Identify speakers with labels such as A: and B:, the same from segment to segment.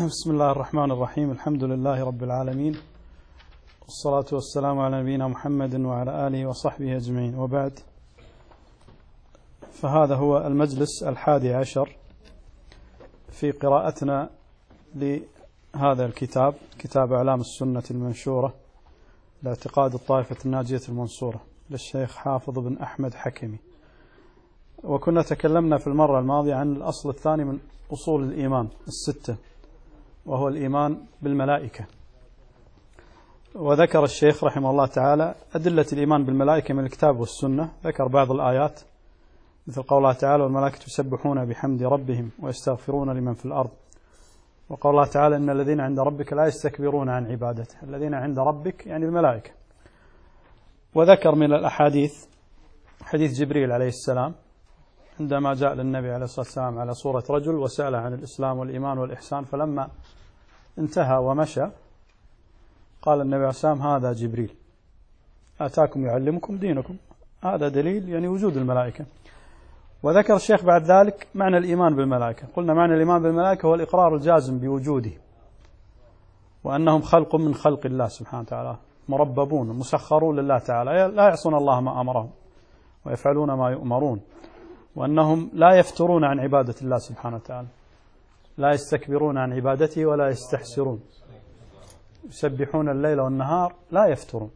A: بسم الله الرحمن الرحيم. الحمد لله رب العالمين، والصلاة والسلام على نبينا محمد وعلى آله وصحبه أجمعين، وبعد، فهذا هو المجلس 11 في قراءتنا لهذا الكتاب، كتاب أعلام السنة المنشورة لاعتقاد الطائفة الناجية المنصورة للشيخ حافظ بن أحمد حكمي. وكنا تكلمنا في المرة الماضية عن الأصل الثاني من أصول الإيمان الستة، وهو الإيمان بالملائكة. وذكر الشيخ رحمه الله تعالى أدلة الإيمان بالملائكة من الكتاب والسنة. ذكر بعض الآيات مثل قول الله تعالى: والملائكة يسبحون بحمد ربهم ويستغفرون لمن في الأرض. وقول الله تعالى: إن الذين عند ربك لا يستكبرون عن عبادته. الذين عند ربك يعني الملائكة. وذكر من الأحاديث حديث جبريل عليه السلام عندما جاء للنبي عليه الصلاة والسلام على صورة رجل وسأل عن الإسلام والإيمان والإحسان، فلما انتهى ومشى قال النبي عليه الصلاة والسلام: هذا جبريل أتاكم يعلمكم دينكم. هذا دليل يعني وجود الملائكة. وذكر الشيخ بعد ذلك معنى الإيمان بالملائكة. قلنا معنى الإيمان بالملائكة هو الإقرار الجازم بوجوده، وأنهم خلق من خلق الله سبحانه وتعالى، مرببون مسخرون لله تعالى، لا يعصون الله ما أمرهم ويفعلون ما يؤمرون، وأنهم لا يفترون عن عبادة الله سبحانه وتعالى، لا يستكبرون عن عبادته ولا يستحسرون، يسبحون الليل والنهار لا يفترون.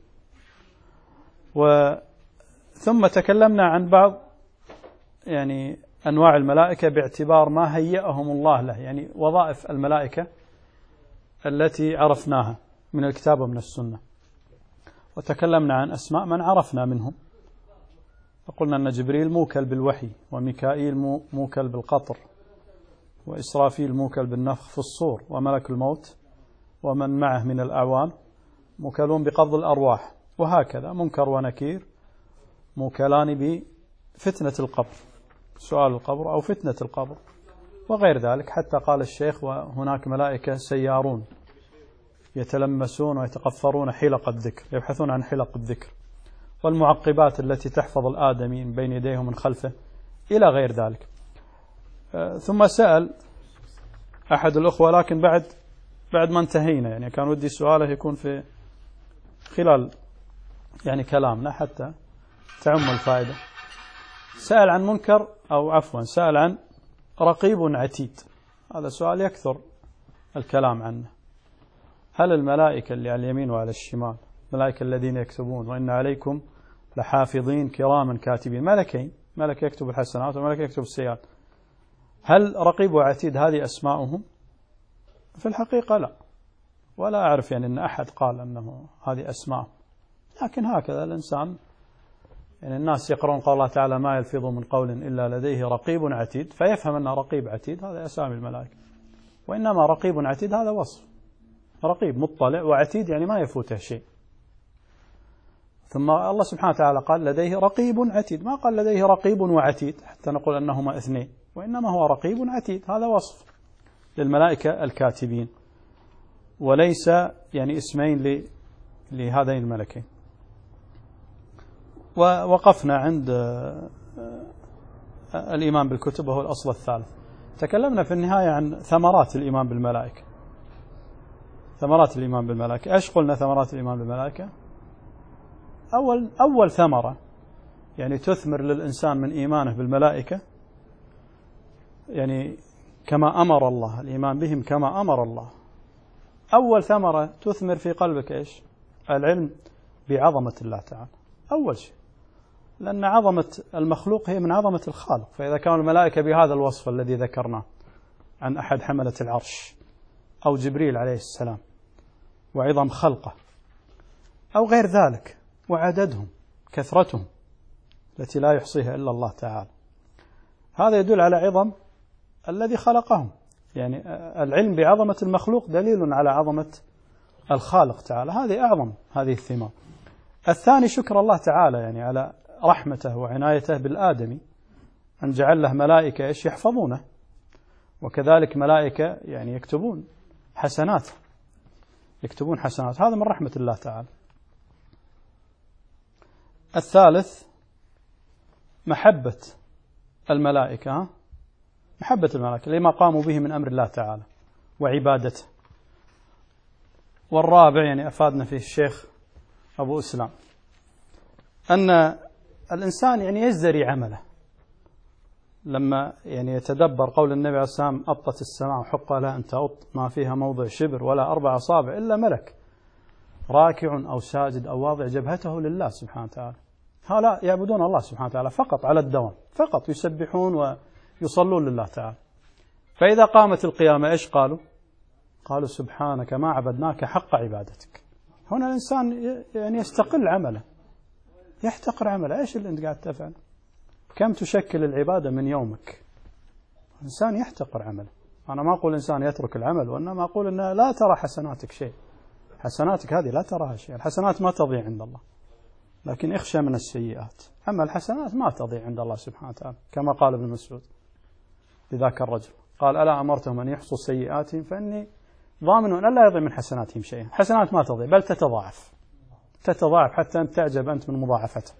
A: ثم تكلمنا عن بعض يعني أنواع الملائكة باعتبار ما هيئهم الله له، يعني وظائف الملائكة التي عرفناها من الكتاب ومن السنة. وتكلمنا عن أسماء من عرفنا منهم، فقلنا أن جبريل موكل بالوحي، وميكائيل موكل بالقطر، وإسرافيل موكل بالنفخ في الصور، وملك الموت ومن معه من الأعوان موكلون بقبض الأرواح، وهكذا منكر ونكير موكلان بفتنة القبر، سؤال القبر أو فتنة القبر، وغير ذلك. حتى قال الشيخ: وهناك ملائكة سيارون يتلمسون ويتقفرون حلق الذكر، يبحثون عن حلق الذكر، والمعقبات التي تحفظ الآدمي من بين يديه ومن خلفه، إلى غير ذلك. ثم سأل أحد الأخوة، لكن بعد ما انتهينا، يعني كان ودي سؤاله يكون في خلال يعني كلامنا حتى تعم الفائدة. سأل عن منكر، أو عفوا سأل عن رقيب عتيد. هذا سؤال يكثر الكلام عنه. هل الملائكة اللي على اليمين وعلى الشمال، الملائكة الذين يكتبون وإن عليكم لحافظين كراما كاتبين، ملكين، ملك يكتب الحسنات وملك يكتب السيئات، هل رقيب وعتيد هذه أسماؤهم؟ في الحقيقة لا، ولا أعرف يعني أن أحد قال أنه هذه أسماء. لكن هكذا الإنسان، يعني الناس يقرؤون قول الله تعالى: ما يلفظ من قول إلا لديه رقيب عتيد، فيفهم أن رقيب عتيد هذا أسامي الملائكة. وإنما رقيب عتيد هذا وصف، رقيب مطلع، وعتيد يعني ما يفوته شيء. ثم الله سبحانه وتعالى قال: لديه رقيب عتيد، ما قال لديه رقيب وعتيد حتى نقول أنهما اثنين، وإنما هو رقيب عتيد، هذا وصف للملائكة الكاتبين، وليس يعني اسمين لهذين الملكين. ووقفنا عند الإيمان بالكتب، وهو الأصل الثالث. تكلمنا في النهاية عن ثمرات الإيمان بالملائكة. ثمرات الإيمان بالملائكة، إيش قلنا ثمرات الإيمان بالملائكة؟ أول ثمرة يعني تثمر للإنسان من إيمانه بالملائكة، يعني كما أمر الله، الإيمان بهم كما أمر الله. أول ثمرة تثمر في قلبك إيش؟ العلم بعظمة الله تعالى، أول شيء، لأن عظمة المخلوق هي من عظمة الخالق. فإذا كانوا الملائكة بهذا الوصف الذي ذكرناه عن أحد حملة العرش أو جبريل عليه السلام، وعظم خلقه، أو غير ذلك، وعددهم، كثرتهم التي لا يحصيها إلا الله تعالى، هذا يدل على عظم الذي خلقهم. يعني العلم بعظمة المخلوق دليل على عظمة الخالق تعالى، هذه أعظم هذه الثمار. الثاني شكر الله تعالى يعني على رحمته وعنايته بالآدمي، أن جعل له ملائكة يحفظونه، وكذلك ملائكة يعني يكتبون حسنات، هذا من رحمة الله تعالى. الثالث محبة الملائكة، محبة الملائكة لما قاموا به من أمر الله تعالى، وعبادته. والرابع يعني أفادنا فيه الشيخ أبو إسلام أن الإنسان يعني يزدري عمله لما يعني يتدبر قول النبي عليه الصلاة والسلام أطت السماء وحق لها أن تأط ما فيها موضع شبر ولا 4 أصابع إلا ملك راكع أو ساجد أو واضع جبهته لله سبحانه وتعالى. هؤلاء يعبدون الله سبحانه وتعالى فقط على الدوام، فقط يسبحون ويصلون لله تعالى. فإذا قامت القيامة إيش قالوا؟ قالوا سبحانك ما عبدناك حق عبادتك. هنا الإنسان يعني يستقل عمله، يحتقر عمله. إيش اللي أنت قاعد تفعل؟ كم تشكل العبادة من يومك؟ الإنسان يحتقر عمله. أنا ما أقول الإنسان يترك العمل، وإنما أقول أنه لا ترى حسناتك شيء. حسناتك هذه لا تراها شيء. الحسنات ما تضيع عند الله، لكن اخشى من السيئات. أما الحسنات ما تضيع عند الله سبحانه وتعالى، كما قال ابن مسعود لذاك الرجل، قال ألا أمرتهم أن يحصوا سيئاتهم فإني ضامن أن لا يضيع من حسناتهم شيئا. حسنات ما تضيع بل تتضاعف حتى أنت تعجب أنت من مضاعفتها،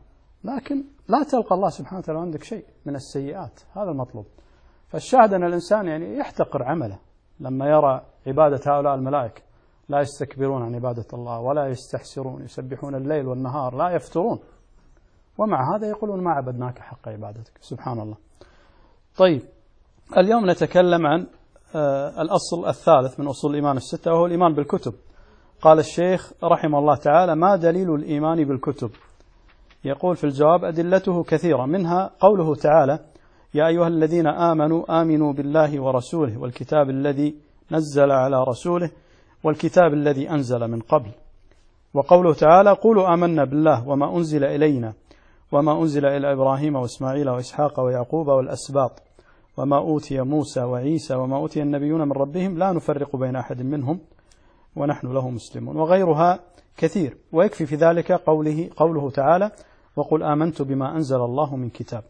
A: لكن لا تلقى الله سبحانه وتعالى عندك شيء من السيئات. هذا المطلوب. فالشاهد أن الإنسان يعني يحتقر عمله لما يرى عبادة هؤلاء الملائكة، لا يستكبرون عن عبادة الله ولا يستحسرون، يسبحون الليل والنهار لا يفترون، ومع هذا يقولون ما عبدناك حق عبادتك. سبحان الله. طيب، اليوم نتكلم عن الأصل الثالث من أصول الإيمان الستة، وهو الإيمان بالكتب. قال الشيخ رحمه الله تعالى: ما دليل الإيمان بالكتب؟ يقول في الجواب: أدلته كثيرة، منها قوله تعالى: يا أيها الذين آمنوا آمنوا بالله ورسوله والكتاب الذي نزل على رسوله والكتاب الذي أنزل من قبل. وقوله تعالى: قولوا آمنا بالله وما أنزل إلينا وما أنزل إلى إبراهيم وإسماعيل وإسحاق ويعقوب والأسباط وما أوتي موسى وعيسى وما أوتي النبيون من ربهم لا نفرق بين أحد منهم ونحن له مسلمون. وغيرها كثير، ويكفي في ذلك قوله تعالى: وقل آمنت بما أنزل الله من كتاب.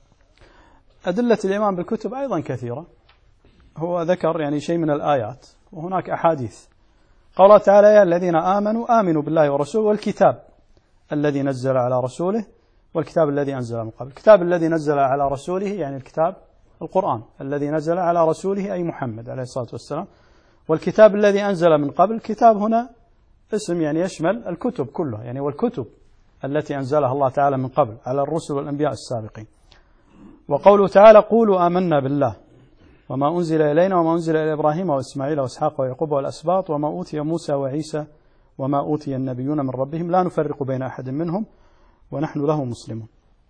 A: أدلة الإيمان بالكتب أيضا كثيرة. هو ذكر يعني شيء من الآيات، وهناك أحاديث. قال تعالى: يا الذين آمنوا آمنوا بالله ورسوله والكتاب الذي نزل على رسوله والكتاب الذي أنزل من قبل. الكتاب الذي نزل على رسوله يعني الكتاب القرآن الذي نزل على رسوله أي محمد عليه الصلاة والسلام. والكتاب الذي أنزل من قبل، كتاب هنا اسم يعني يشمل الكتب كلها، يعني والكتب التي أنزلها الله تعالى من قبل على الرسل والأنبياء السابقين. وقوله تعالى: قولوا آمنا بالله وما أنزل إلينا وما أنزل إلى إبراهيم وإسماعيل وإسحاق ويعقوب والأسباط وما أوتي موسى وعيسى وما أوتي النبيون من ربهم لا نفرق بين أحد منهم ونحن له مسلمون.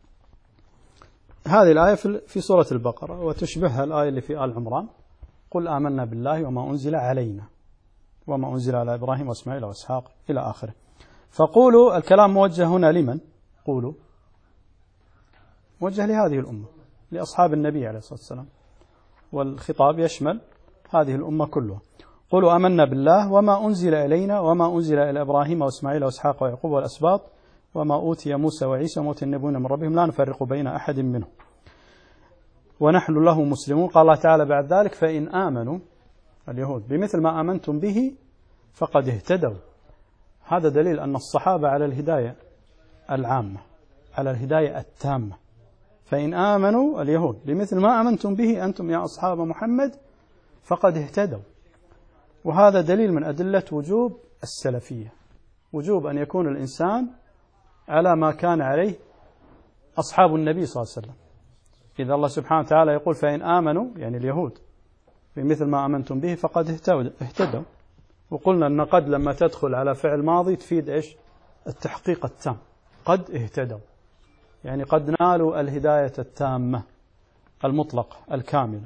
A: هذه الآية في سورة البقرة، وتشبهها الآية اللي في آل عمران: قل آمنا بالله وما أنزل علينا وما أنزل على إبراهيم وإسماعيل وإسحاق إلى آخره. فقولوا، الكلام موجه هنا لمن؟ قولوا موجه لهذه الأمة، لأصحاب النبي عليه الصلاة والسلام، والخطاب يشمل هذه الأمة كلها. قولوا آمنا بالله وما أنزل إلينا وما أنزل إلى إبراهيم وإسماعيل وإسحاق ويعقوب والأسباط وما أوتي موسى وعيسى وما أوتي النبيون من ربهم لا نفرق بين أحد منهم ونحن له مسلمون. قال الله تعالى بعد ذلك: فإن آمنوا اليهود بمثل ما آمنتم به فقد اهتدوا. هذا دليل أن الصحابة على الهداية العامة، على الهداية التامة. فإن آمنوا اليهود بمثل ما آمنتم به أنتم يا أصحاب محمد فقد اهتدوا. وهذا دليل من أدلة وجوب السلفية، وجوب أن يكون الإنسان على ما كان عليه أصحاب النبي صلى الله عليه وسلم. إذا الله سبحانه وتعالى يقول: فإن آمنوا يعني اليهود بمثل ما آمنتم به فقد اهتدوا. وقلنا أن قد لما تدخل على فعل ماضي تفيد إيش؟ التحقيق التام. قد اهتدوا يعني قد نالوا الهداية التامة المطلقة الكاملة.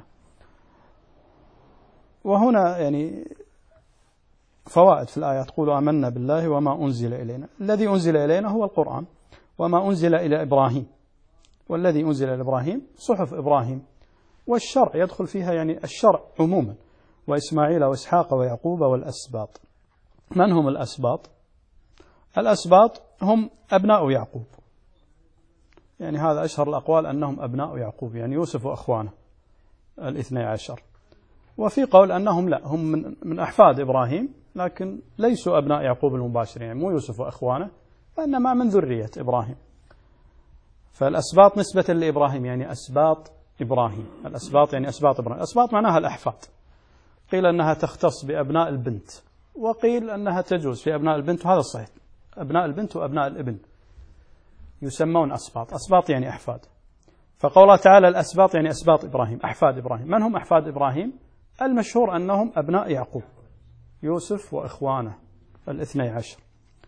A: وهنا يعني فوائد في الآيات: قولوا آمنا بالله وما أنزل إلينا. الذي أنزل إلينا هو القرآن، وما أنزل إلى إبراهيم، والذي أنزل إلى إبراهيم صحف إبراهيم. والشرع يدخل فيها يعني الشرع عموما، وإسماعيل وإسحاق ويعقوب والأسباط. من هم الأسباط؟ الأسباط هم أبناء يعقوب، يعني هذا أشهر الأقوال أنهم أبناء يعقوب، يعني يوسف وأخوانه 12. وفي قول أنهم لا، هم من أحفاد إبراهيم، لكن ليسوا أبناء يعقوب المباشر، يعني مو يوسف وأخوانه، وإنما من ذرية إبراهيم. فالأسباط نسبة لإبراهيم يعني أسباط إبراهيم. الأسباط يعني أسباط إبراهيم، الأسباط معناها الأحفاد. قيل أنها تختص بأبناء البنت، وقيل أنها تجوز في أبناء البنت، وهذا الصحيح. أبناء البنت وأبناء الابن يسمون أسباط، أسباط يعني أحفاد. فقوله تعالى الأسباط يعني أسباط إبراهيم، أحفاد إبراهيم. من هم أحفاد إبراهيم؟ المشهور أنهم أبناء يعقوب، يوسف وإخوانه 12.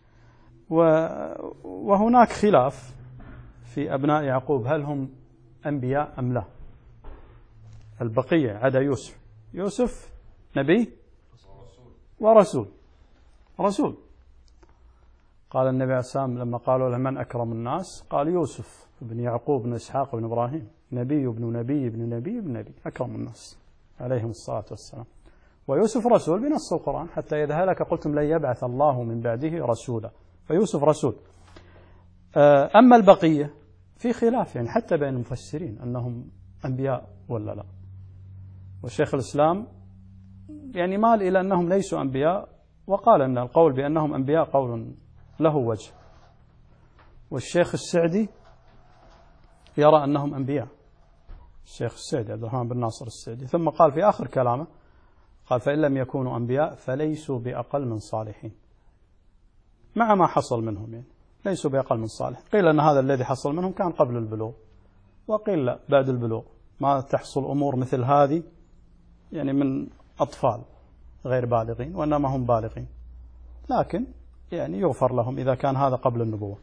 A: وهناك خلاف في أبناء يعقوب، هل هم أنبياء أم لا؟ البقية عدا يوسف. يوسف نبي ورسول، رسول. قال النبي عليه الصلاة والسلام لما قالوا له من أكرم الناس، قال يوسف بن يعقوب بن إسحاق بن إبراهيم، نبي ابن نبي ابن نبي ابن نبي، أكرم الناس عليهم الصلاة والسلام. ويوسف رسول بنص القرآن، حتى إذا هلك قلتم لن يبعث الله من بعده رسولا، فيوسف رسول. أما البقية في خلاف يعني حتى بين المفسرين أنهم أنبياء ولا لا. والشيخ الإسلام يعني مال إلى أنهم ليسوا أنبياء، وقال أن القول بأنهم أنبياء قول له وجه. والشيخ السعدي يرى أنهم أنبياء، الشيخ السعدي عبد الرحمن بن ناصر السعدي. ثم قال في آخر كلامه، قال فإن لم يكونوا أنبياء فليسوا بأقل من صالحين، مع ما حصل منهم يعني ليسوا بأقل من صالح. قيل أن هذا الذي حصل منهم كان قبل البلوغ، وقيل لا بعد البلوغ، ما تحصل أمور مثل هذه يعني من أطفال غير بالغين، وإنما هم بالغين، لكن يعني يغفر لهم إذا كان هذا قبل النبوة.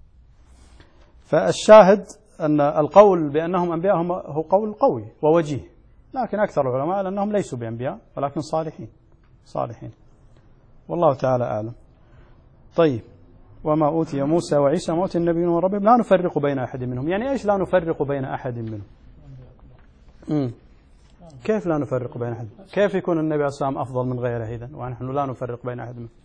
A: فالشاهد أن القول بأنهم أنبياء هو قول قوي ووجيه، لكن أكثر العلماء أنهم ليسوا بأنبياء ولكن صالحين، والله تعالى أعلم. طيب، وما أوتي موسى وعيسى وما أوتي النبيون من ربهم لا نفرق بين أحد منهم. يعني إيش لا نفرق بين أحد منهم؟ كيف لا نفرق بين أحد؟ كيف يكون النبي عليه الصلاة والسلام أفضل من غيره إذن ونحن لا نفرق بين أحد منهم؟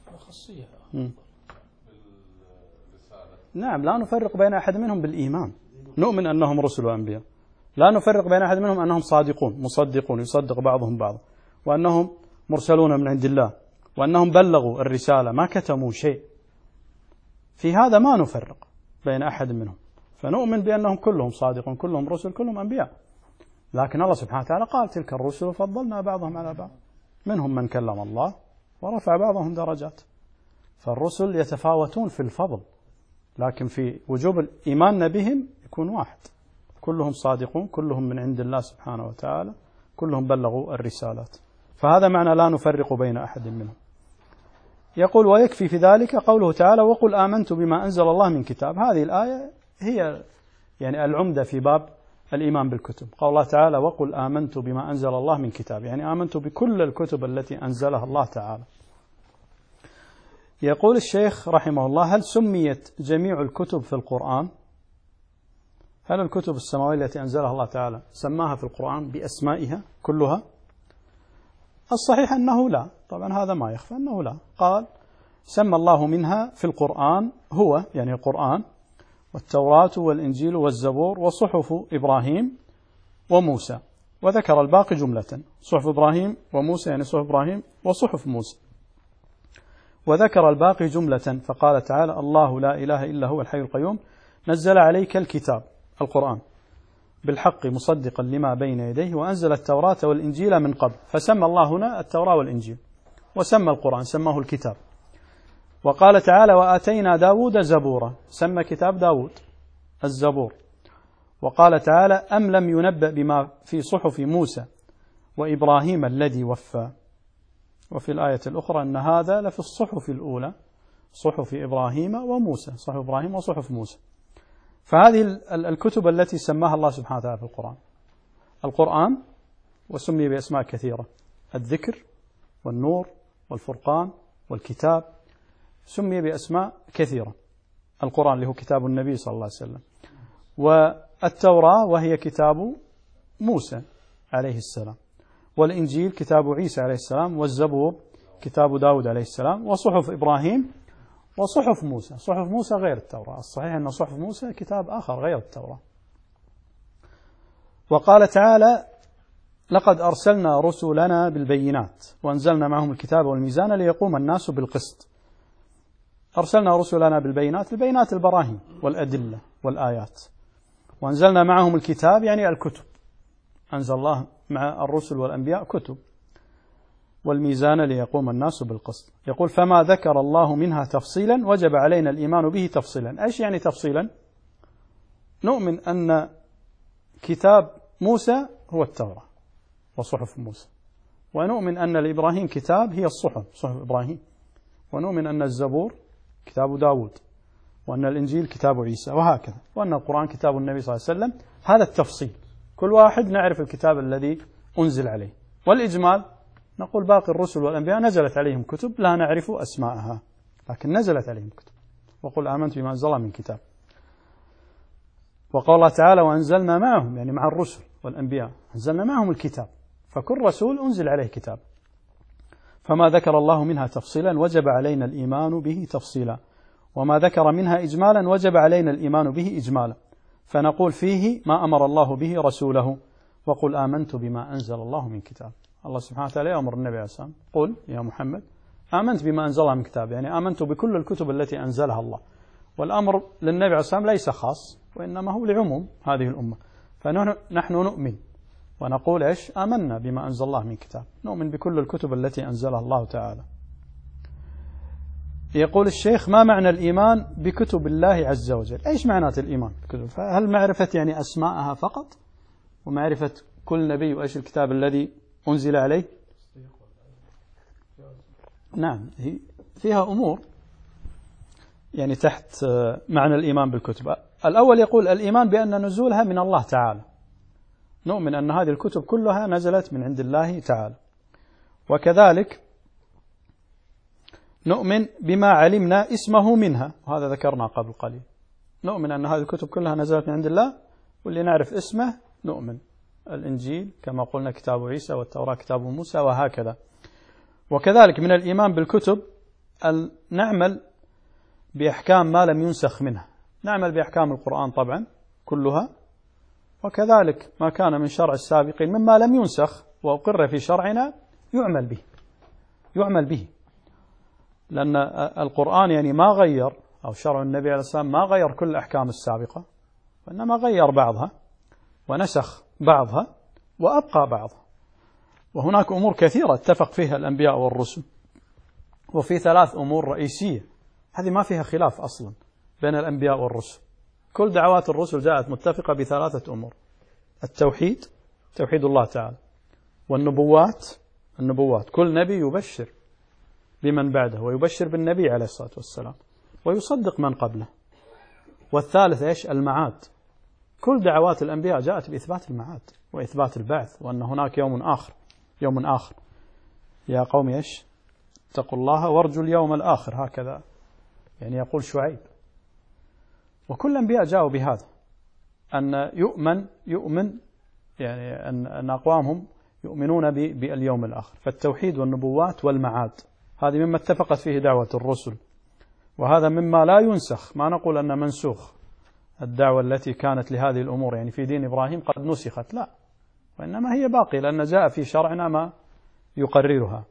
A: نعم، لا نفرق بين أحد منهم بالإيمان، نؤمن أنهم رسل وأنبياء. لا نفرق بين أحد منهم أنهم صادقون مصدقون، يصدق بعضهم بعضا، وأنهم مرسلون من عند الله، وأنهم بلغوا الرسالة ما كتموا شيء. في هذا ما نفرق بين أحد منهم، فنؤمن بأنهم كلهم صادقون، كلهم رسل، كلهم أنبياء. لكن الله سبحانه وتعالى قال تلك الرسل فضلنا بعضهم على بعض، منهم من كلم الله ورفع بعضهم درجات. فالرسل يتفاوتون في الفضل، لكن في وجوب الإيمان بهم يكون واحد، كلهم صادقون، كلهم من عند الله سبحانه وتعالى، كلهم بلغوا الرسالات. فهذا معنى لا نفرق بين أحد منهم. يقول ويكفي في ذلك قوله تعالى وقل آمنت بما أنزل الله من كتاب. هذه الآية هي يعني العمدة في باب الإيمان بالكتب. قال الله تعالى وقل آمنت بما أنزل الله من كتاب، يعني آمنت بكل الكتب التي أنزلها الله تعالى. يقول الشيخ رحمه الله هل سميت جميع الكتب في القرآن؟ هل الكتب السماوية التي أنزلها الله تعالى سماها في القرآن بأسمائها كلها؟ الصحيح أنه لا، طبعا هذا ما يخفى أنه لا. قال سمى الله منها في القرآن هو يعني القرآن والتوراة والإنجيل والزبور وصحف إبراهيم وموسى، وذكر الباقي جملة، صحف إبراهيم وموسى يعني صحف إبراهيم وصحف موسى، وذكر الباقي جملة. فقال تعالى الله لا إله إلا هو الحي القيوم نزل عليك الكتاب القرآن بالحق مصدقا لما بين يديه وأنزل التوراة والإنجيل من قبل. فسمى الله هنا التوراة والإنجيل، وسمى القرآن سماه الكتاب. وقال تعالى وآتينا داود زبورا، سمى كتاب داود الزبور. وقال تعالى أم لم ينبأ بما في صحف موسى وإبراهيم الذي وفى. وفي الآية الأخرى أن هذا لفي الصحف الأولى، صحف إبراهيم وموسى، صحف إبراهيم وصحف موسى. فهذه الكتب التي سماها الله سبحانه وتعالى في القرآن وسمي بأسماء كثيرة، الذكر والنور والفرقان والكتاب، سمي بأسماء كثيرة. القرآن اللي هو كتاب النبي صلى الله عليه وسلم، والتوراة وهي كتاب موسى عليه السلام، والإنجيل كتاب عيسى عليه السلام، والزبور كتاب داود عليه السلام، وصحف إبراهيم وصحف موسى. صحف موسى غير التوراة، الصحيح أن صحف موسى كتاب آخر غير التوراة. وقال تعالى لقد أرسلنا رسلنا بالبينات وأنزلنا معهم الكتاب والميزان ليقوم الناس بالقسط. أرسلنا رسلنا بالبينات، البينات البراهين والأدلة والآيات، وأنزلنا معهم الكتاب يعني الكتب، أنزل الله مع الرسل والأنبياء كتب. والميزان ليقوم الناس بالقسط. يقول فما ذكر الله منها تفصيلا وجب علينا الإيمان به تفصيلا. إيش يعني تفصيلا؟ نؤمن أن كتاب موسى هو التوراة وصحف موسى، ونؤمن أن لإبراهيم كتاب هي الصحف، صحف إبراهيم، ونؤمن أن الزبور كتاب داود، وأن الإنجيل كتاب عيسى، وهكذا، وأن القرآن كتاب النبي صلى الله عليه وسلم. هذا التفصيل، كل واحد نعرف الكتاب الذي أنزل عليه. والإجمال نقول باقي الرسل والأنبياء نزلت عليهم كتب لا نعرف أسماءها، لكن نزلت عليهم كتب. وقل آمنت بما أنزل من كتاب. وقال الله تعالى وأنزلنا معهم، يعني مع الرسل والأنبياء أنزلنا معهم الكتاب، فكل رسول أنزل عليه كتاب. فما ذكر الله منها تفصيلا وجب علينا الإيمان به تفصيلا، وما ذكر منها إجمالا وجب علينا الإيمان به إجمالا. فنقول فيه ما أمر الله به رسوله، وقل آمنت بما أنزل الله من كتاب. الله سبحانه وتعالى يأمر النبي عليه الصلاة والسلام قل يا محمد آمنت بما أنزل الله من كتاب، يعني آمنت بكل الكتب التي أنزلها الله. والأمر للنبي عليه الصلاة والسلام ليس خاص، وإنما هو لعموم هذه الأمة. فنحن نؤمن ونقول إيش؟ آمنا بما أنزل الله من كتاب، نؤمن بكل الكتب التي أنزلها الله تعالى. يقول الشيخ ما معنى الإيمان بكتب الله عز وجل؟ إيش معنات الإيمان بكتب؟ هل معرفة يعني أسماءها فقط، ومعرفة كل نبي وإيش الكتاب الذي أنزل عليه؟ نعم، هي فيها أمور يعني تحت معنى الإيمان بالكتب. الأول يقول الإيمان بأن نزولها من الله تعالى، نؤمن أن هذه الكتب كلها نزلت من عند الله تعالى. وكذلك نؤمن بما علمنا اسمه منها، وهذا ذكرنا قبل قليل، نؤمن أن هذه الكتب كلها نزلت من عند الله، واللي نعرف اسمه نؤمن. الإنجيل كما قلنا كتاب عيسى، والتوراة كتاب موسى، وهكذا. وكذلك من الإيمان بالكتب أن نعمل بأحكام ما لم ينسخ منها، نعمل بأحكام القرآن طبعا كلها، وكذلك ما كان من شرع السابقين مما لم ينسخ وأقر في شرعنا يعمل به، لأن القرآن يعني ما غير، أو شرع النبي عليه الصلاة والسلام ما غير كل الأحكام السابقة، وإنما غير بعضها ونسخ بعضها وأبقى بعضها. وهناك أمور كثيرة اتفق فيها الأنبياء والرسل، وفي 3 أمور رئيسية هذه ما فيها خلاف أصلا بين الأنبياء والرسل. كل دعوات الرسل جاءت متفقة ب3 أمور: التوحيد، توحيد الله تعالى، والنبوات، كل نبي يبشر بمن بعده ويبشر بالنبي عليه الصلاة والسلام ويصدق من قبله. والثالث إيش؟ المعاد. كل دعوات الأنبياء جاءت بإثبات المعاد وإثبات البعث، وأن هناك يوم آخر. يا قوم إيش؟ اتقوا الله وارجوا اليوم الآخر، هكذا يعني يقول شعيب. وكل الأنبياء جاءوا بهذا، أن يؤمن يعني أن أقوامهم يؤمنون باليوم الآخر. فالتوحيد والنبوات والمعاد هذه مما اتفقت فيه دعوة الرسل، وهذا مما لا ينسخ. ما نقول أن منسوخ الدعوة التي كانت لهذه الأمور يعني في دين إبراهيم قد نسخت، لا، وإنما هي باقية لأن جاء في شرعنا ما يقررها.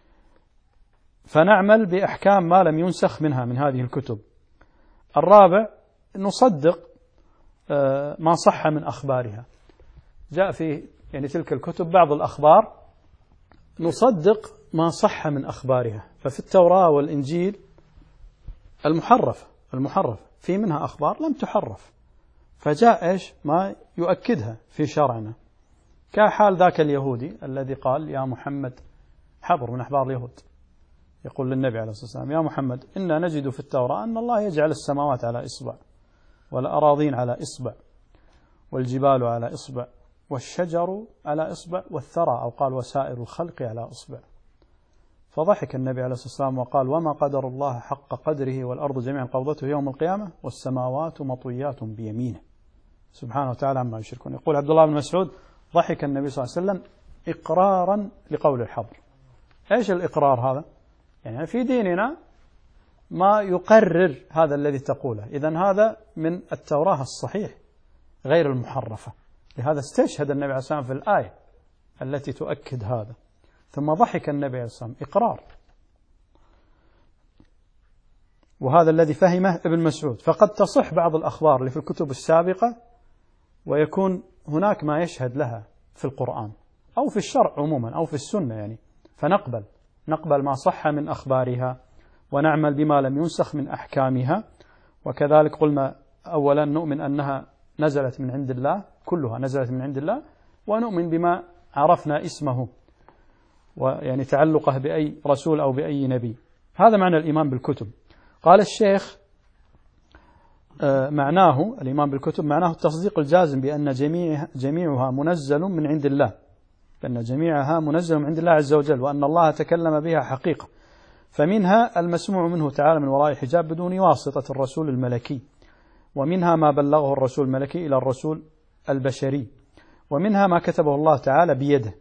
A: فنعمل بأحكام ما لم ينسخ منها من هذه الكتب. الرابع نصدق ما صح من أخبارها. جاء في يعني تلك الكتب بعض الأخبار نصدق ما صح من أخبارها. ففي التوراة والإنجيل المحرف في منها أخبار لم تحرف، فجاء إيش ما يؤكدها في شرعنا، كحال ذاك اليهودي الذي قال يا محمد، حبر من أحبار اليهود، يقول للنبي عليه الصلاة والسلام يا محمد إنا نجد في التوراة أن الله يجعل السماوات على إصبع، والأراضين على إصبع، والجبال على إصبع، والشجر على إصبع، والثرى أو قال وسائر الخلق على إصبع. فضحك النبي عليه الصلاة والسلام وقال وما قدر الله حق قدره والأرض جميعا قبضته يوم القيامة والسماوات مطويات بيمينه سبحانه وتعالى عما يشركون. يقول عبد الله بن مسعود ضحك النبي صلى الله عليه وسلم إقرارا لقول الحبر. إيش الإقرار هذا؟ يعني في ديننا ما يقرر هذا الذي تقوله، إذن هذا من التوراة الصحيح غير المحرفة. لهذا استشهد النبي عليه الصلاة والسلام في الآية التي تؤكد هذا. ثم ضحك النبي عليه الصلاة والسلام إقرار، وهذا الذي فهمه ابن مسعود. فقد تصح بعض الأخبار اللي في الكتب السابقة ويكون هناك ما يشهد لها في القرآن أو في الشرع عموما أو في السنة، يعني نقبل ما صح من أخبارها ونعمل بما لم ينسخ من أحكامها. وكذلك قلنا أولا نؤمن أنها نزلت من عند الله، كلها نزلت من عند الله، ونؤمن بما عرفنا اسمه ويعني تعلقه بأي رسول أو بأي نبي. هذا معنى الإيمان بالكتب. قال الشيخ معناه الإيمان بالكتب معناه التصديق الجازم بأن جميعها منزل من عند الله، بأن جميعها منزل من عند الله عز وجل، وأن الله تكلم بها حقيقة. فمنها المسموع منه تعالى من وراء حجاب بدون واسطة الرسول الملكي، ومنها ما بلغه الرسول الملكي إلى الرسول البشري، ومنها ما كتبه الله تعالى بيده.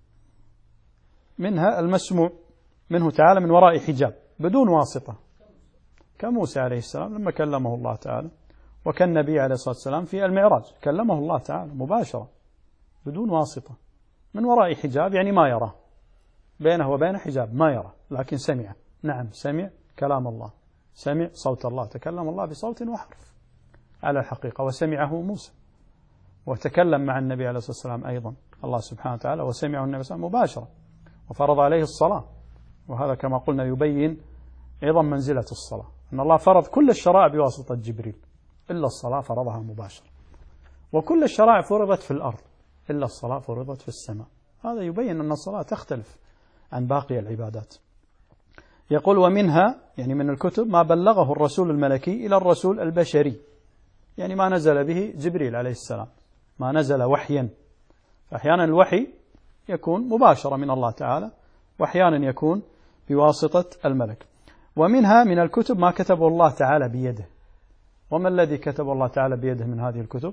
A: منها المسموع منه تعالى من وراء حجاب بدون واسطة، كموسى عليه السلام لما كلمه الله تعالى، وكالنبي عليه الصلاة والسلام في المعراج كلمه الله تعالى مباشرة بدون واسطة من وراء حجاب، يعني ما يرى بينه وبين حجاب، ما يرى لكن سمع. نعم سمع كلام الله، سمع صوت الله، تكلم الله بصوت وحرف على الحقيقة، وسمعه موسى، وتكلم مع النبي عليه الصلاة والسلام أيضا الله سبحانه وتعالى، وسمعه النبي صلى الله عليه وسلم مباشرة، وفرض عليه الصلاة. وهذا كما قلنا يبين عظم منزلة الصلاة، أن الله فرض كل الشرائع بواسطة جبريل إلا الصلاة فرضها مباشرة، وكل الشرائع فرضت في الأرض إلا الصلاة فرضت في السماء. هذا يبين أن الصلاة تختلف عن باقي العبادات. يقول ومنها يعني من الكتب ما بلغه الرسول الملكي إلى الرسول البشري، يعني ما نزل به جبريل عليه السلام، ما نزل وحيا. فأحيانا الوحي يكون مباشرة من الله تعالى، وأحيانا يكون بواسطة الملك. ومنها من الكتب ما كتبه الله تعالى بيده. وما الذي كتب الله تعالى بيده من هذه الكتب؟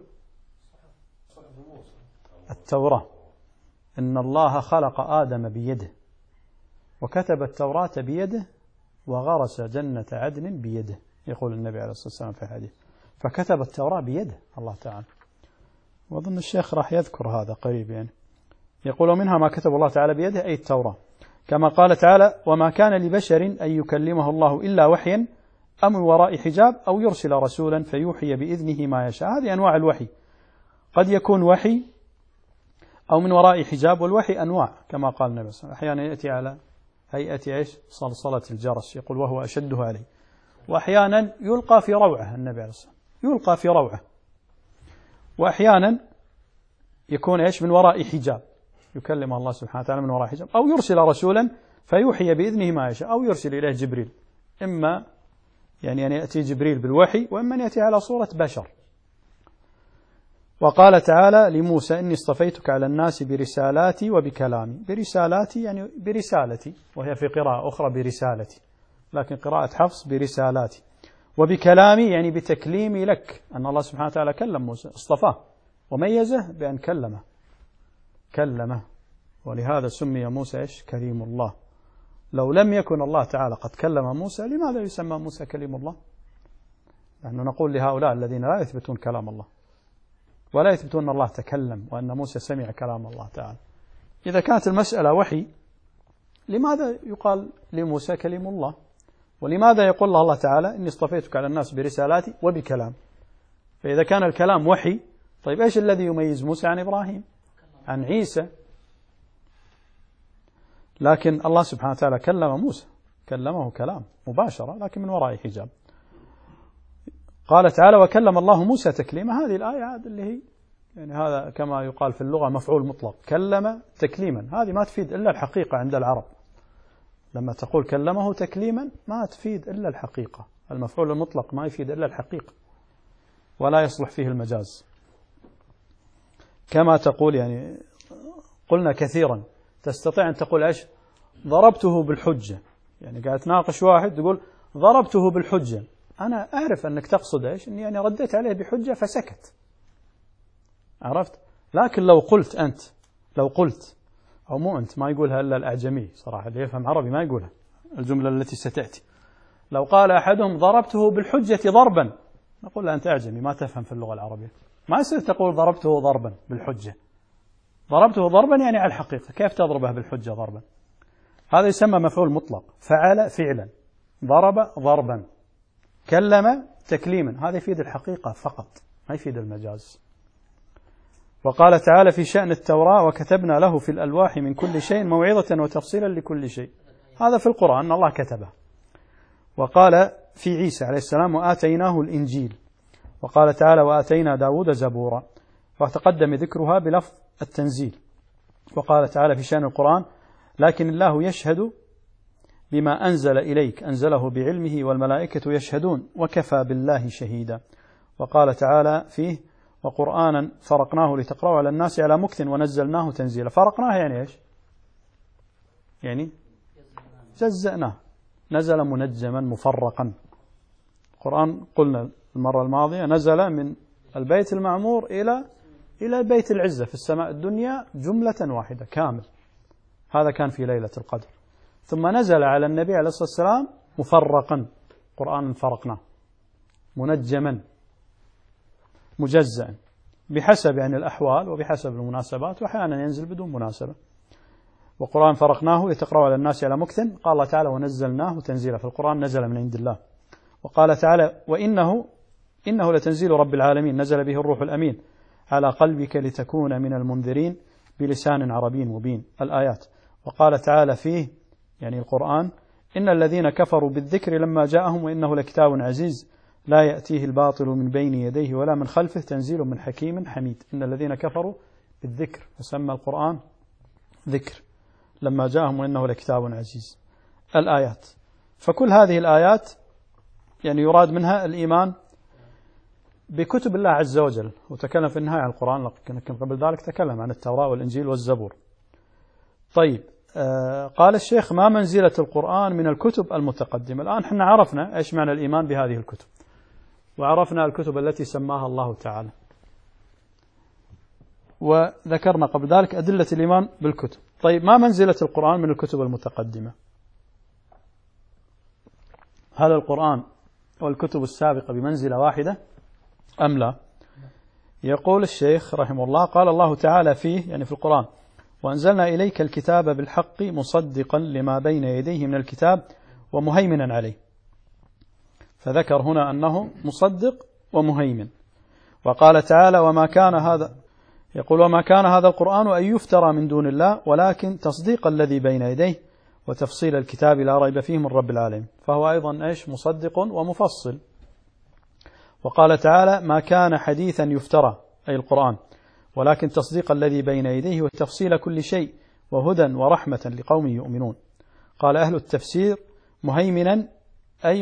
A: التوراة. إن الله خلق آدم بيده وكتب التوراة بيده وغرس جنة عدن بيده، يقول النبي عليه الصلاة والسلام في الحديث. فكتب التوراة بيده الله تعالى، وأظن الشيخ راح يذكر هذا قريب يعني. يقول منها ما كتب الله تعالى بيده أي التوراة، كما قال تعالى وما كان لبشر أن يكلمه الله إلا وحيا أو من وراء حجاب أو يرسل رسولا فيوحي بإذنه ما يشاء. هذه أنواع الوحي، قد يكون وحي أو من وراء حجاب، والوحي أنواع كما قال النبي صلى الله عليه وسلم، أحيانا يأتي على هيئة إيش؟ صلصلة الجرس، يقول وهو أشده عليه. وأحيانا يلقى في روعة، النبي عليه الصلاة والسلام يلقى في روعة. وأحيانا يكون إيش؟ من وراء حجاب، يكلم الله سبحانه وتعالى من وراء حجاب، أو يرسل رسولا فيوحي بإذنه ما يشاء، أو يرسل إليه جبريل، إما يعني أن يأتي جبريل بالوحي، وإما أن يأتي على صورة بشر. وقال تعالى لموسى إني اصطفيتك على الناس برسالاتي وبكلامي. برسالاتي يعني برسالتي، وهي في قراءة أخرى برسالتي، لكن قراءة حفص برسالاتي. وبكلامي يعني بتكليمي لك، أن الله سبحانه وتعالى كلم موسى، اصطفاه وميزه بأن كلمه، ولهذا سمي موسى إيش؟ كريم الله. لو لم يكن الله تعالى قد كلم موسى لماذا يسمى موسى كريم الله؟ نحن نقول لهؤلاء الذين لا يثبتون كلام الله ولا يثبتون أن الله تكلم وأن موسى سمع كلام الله تعالى، إذا كانت المسألة وحي لماذا يقال لموسى كلم الله؟ ولماذا يقول الله تعالى إني اصطفيتك على الناس برسالاتي وبكلام؟ فإذا كان الكلام وحي، طيب إيش الذي يميز موسى عن إبراهيم عن عيسى؟ لكن الله سبحانه وتعالى كلم موسى، كلمه كلام مباشرة لكن من وراء حجاب. قال تعالى وكلم الله موسى تكليما. هذه الآية اللي هي يعني هذا كما يقال في اللغة مفعول مطلق، كلم تكليما، هذه ما تفيد إلا الحقيقة عند العرب. لما تقول كلمه تكليما ما تفيد إلا الحقيقة، المفعول المطلق ما يفيد إلا الحقيقة ولا يصلح فيه المجاز. كما تقول يعني قلنا كثيرا تستطيع أن تقول إيش؟ ضربته بالحجة، يعني قاعد تناقش واحد تقول ضربته بالحجة، أنا أعرف أنك تقصد إيش؟ إني يعني رديت عليه بحجة فسكت، عرفت؟ لكن لو قلت أو مو أنت، ما يقولها إلا الأعجمي صراحة، اللي يفهم عربي ما يقولها الجملة التي ستأتي. لو قال أحدهم ضربته بالحجة ضربا، نقول له أنت أعجمي ما تفهم في اللغة العربية، ما يصير تقول ضربته ضربا بالحجة. ضربته ضربا يعني على الحقيقة، كيف تضربه بالحجة ضربا؟ هذا يسمى مفعول مطلق، فعل فعلا، ضرب ضربا، كلم تكليما، هذا يفيد الحقيقة فقط ما يفيد المجاز. وقال تعالى في شأن التوراة وكتبنا له في الألواح من كل شيء موعظة وتفصيلا لكل شيء. هذا في القرآن أن الله كتبه. وقال في عيسى عليه السلام وآتيناه الإنجيل. وقال تعالى وآتينا داود زبورا، وتقدم ذكرها بلفظ التنزيل. وقال تعالى في شأن القرآن لكن الله يشهد بما أنزل إليك أنزله بعلمه والملائكة يشهدون وكفى بالله شهيدا. وقال تعالى فيه وقرآنا فرقناه لتقرأه على الناس على مكث ونزلناه تنزيلا. فرقناه يعني إيش؟ يعني جزأناه، نزل منجما مفرقا. القرآن قلنا المرة الماضية نزل من البيت المعمور إلى بيت العزة في السماء الدنيا جملة واحدة كامل. هذا كان في ليلة القدر. ثم نزل على النبي عليه الصلاة والسلام مفرقا، قرآن فرقناه منجما مجزأ بحسب يعني الأحوال وبحسب المناسبات، وأحيانا ينزل بدون مناسبة. وقرآن فرقناه لتقرأه على الناس على مكث. قال الله تعالى ونزلناه تنزيلا، فالقرآن نزل من عند الله. وقال تعالى وإنه لتنزيل رب العالمين نزل به الروح الأمين على قلبك لتكون من المنذرين بلسان عربي مبين. الآيات. وقال تعالى فيه يعني القرآن إن الذين كفروا بالذكر لما جاءهم وإنه لكتاب عزيز لا يأتيه الباطل من بين يديه ولا من خلفه تنزيل من حكيم حميد. إن الذين كفروا بالذكر، فسمى القرآن ذكر لما جاءهم وإنه لكتاب عزيز. الآيات. فكل هذه الآيات يعني يراد منها الإيمان بكتب الله عز وجل. وتكلم في النهاية عن القرآن، لكن قبل ذلك تكلم عن التوراة والإنجيل والزبور. طيب قال الشيخ ما منزلة القرآن من الكتب المتقدمة؟ الآن احنا عرفنا إيش معنى الإيمان بهذه الكتب، وعرفنا الكتب التي سماها الله تعالى، وذكرنا قبل ذلك أدلة الإيمان بالكتب. طيب ما منزلة القرآن من الكتب المتقدمة؟ هل القرآن والكتب السابقة بمنزلة واحدة أم لا؟ يقول الشيخ رحمه الله قال الله تعالى فيه يعني في القرآن وأنزلنا إليك الكتاب بالحق مصدقا لما بين يديه من الكتاب ومهيمنا عليه. فذكر هنا أنه مصدق ومهيمن. وقال تعالى وما كان هذا القرآن أن يفترى من دون الله ولكن تصديق الذي بين يديه وتفصيل الكتاب لا ريب فيه من رب العالمين. فهو أيضا إيش؟ مصدق ومفصل. وقال تعالى ما كان حديثا يفترى أي القرآن ولكن تصديق الذي بين يديه وتفصيل كل شيء وهدى ورحمة لقوم يؤمنون. قال أهل التفسير مهيمنا أي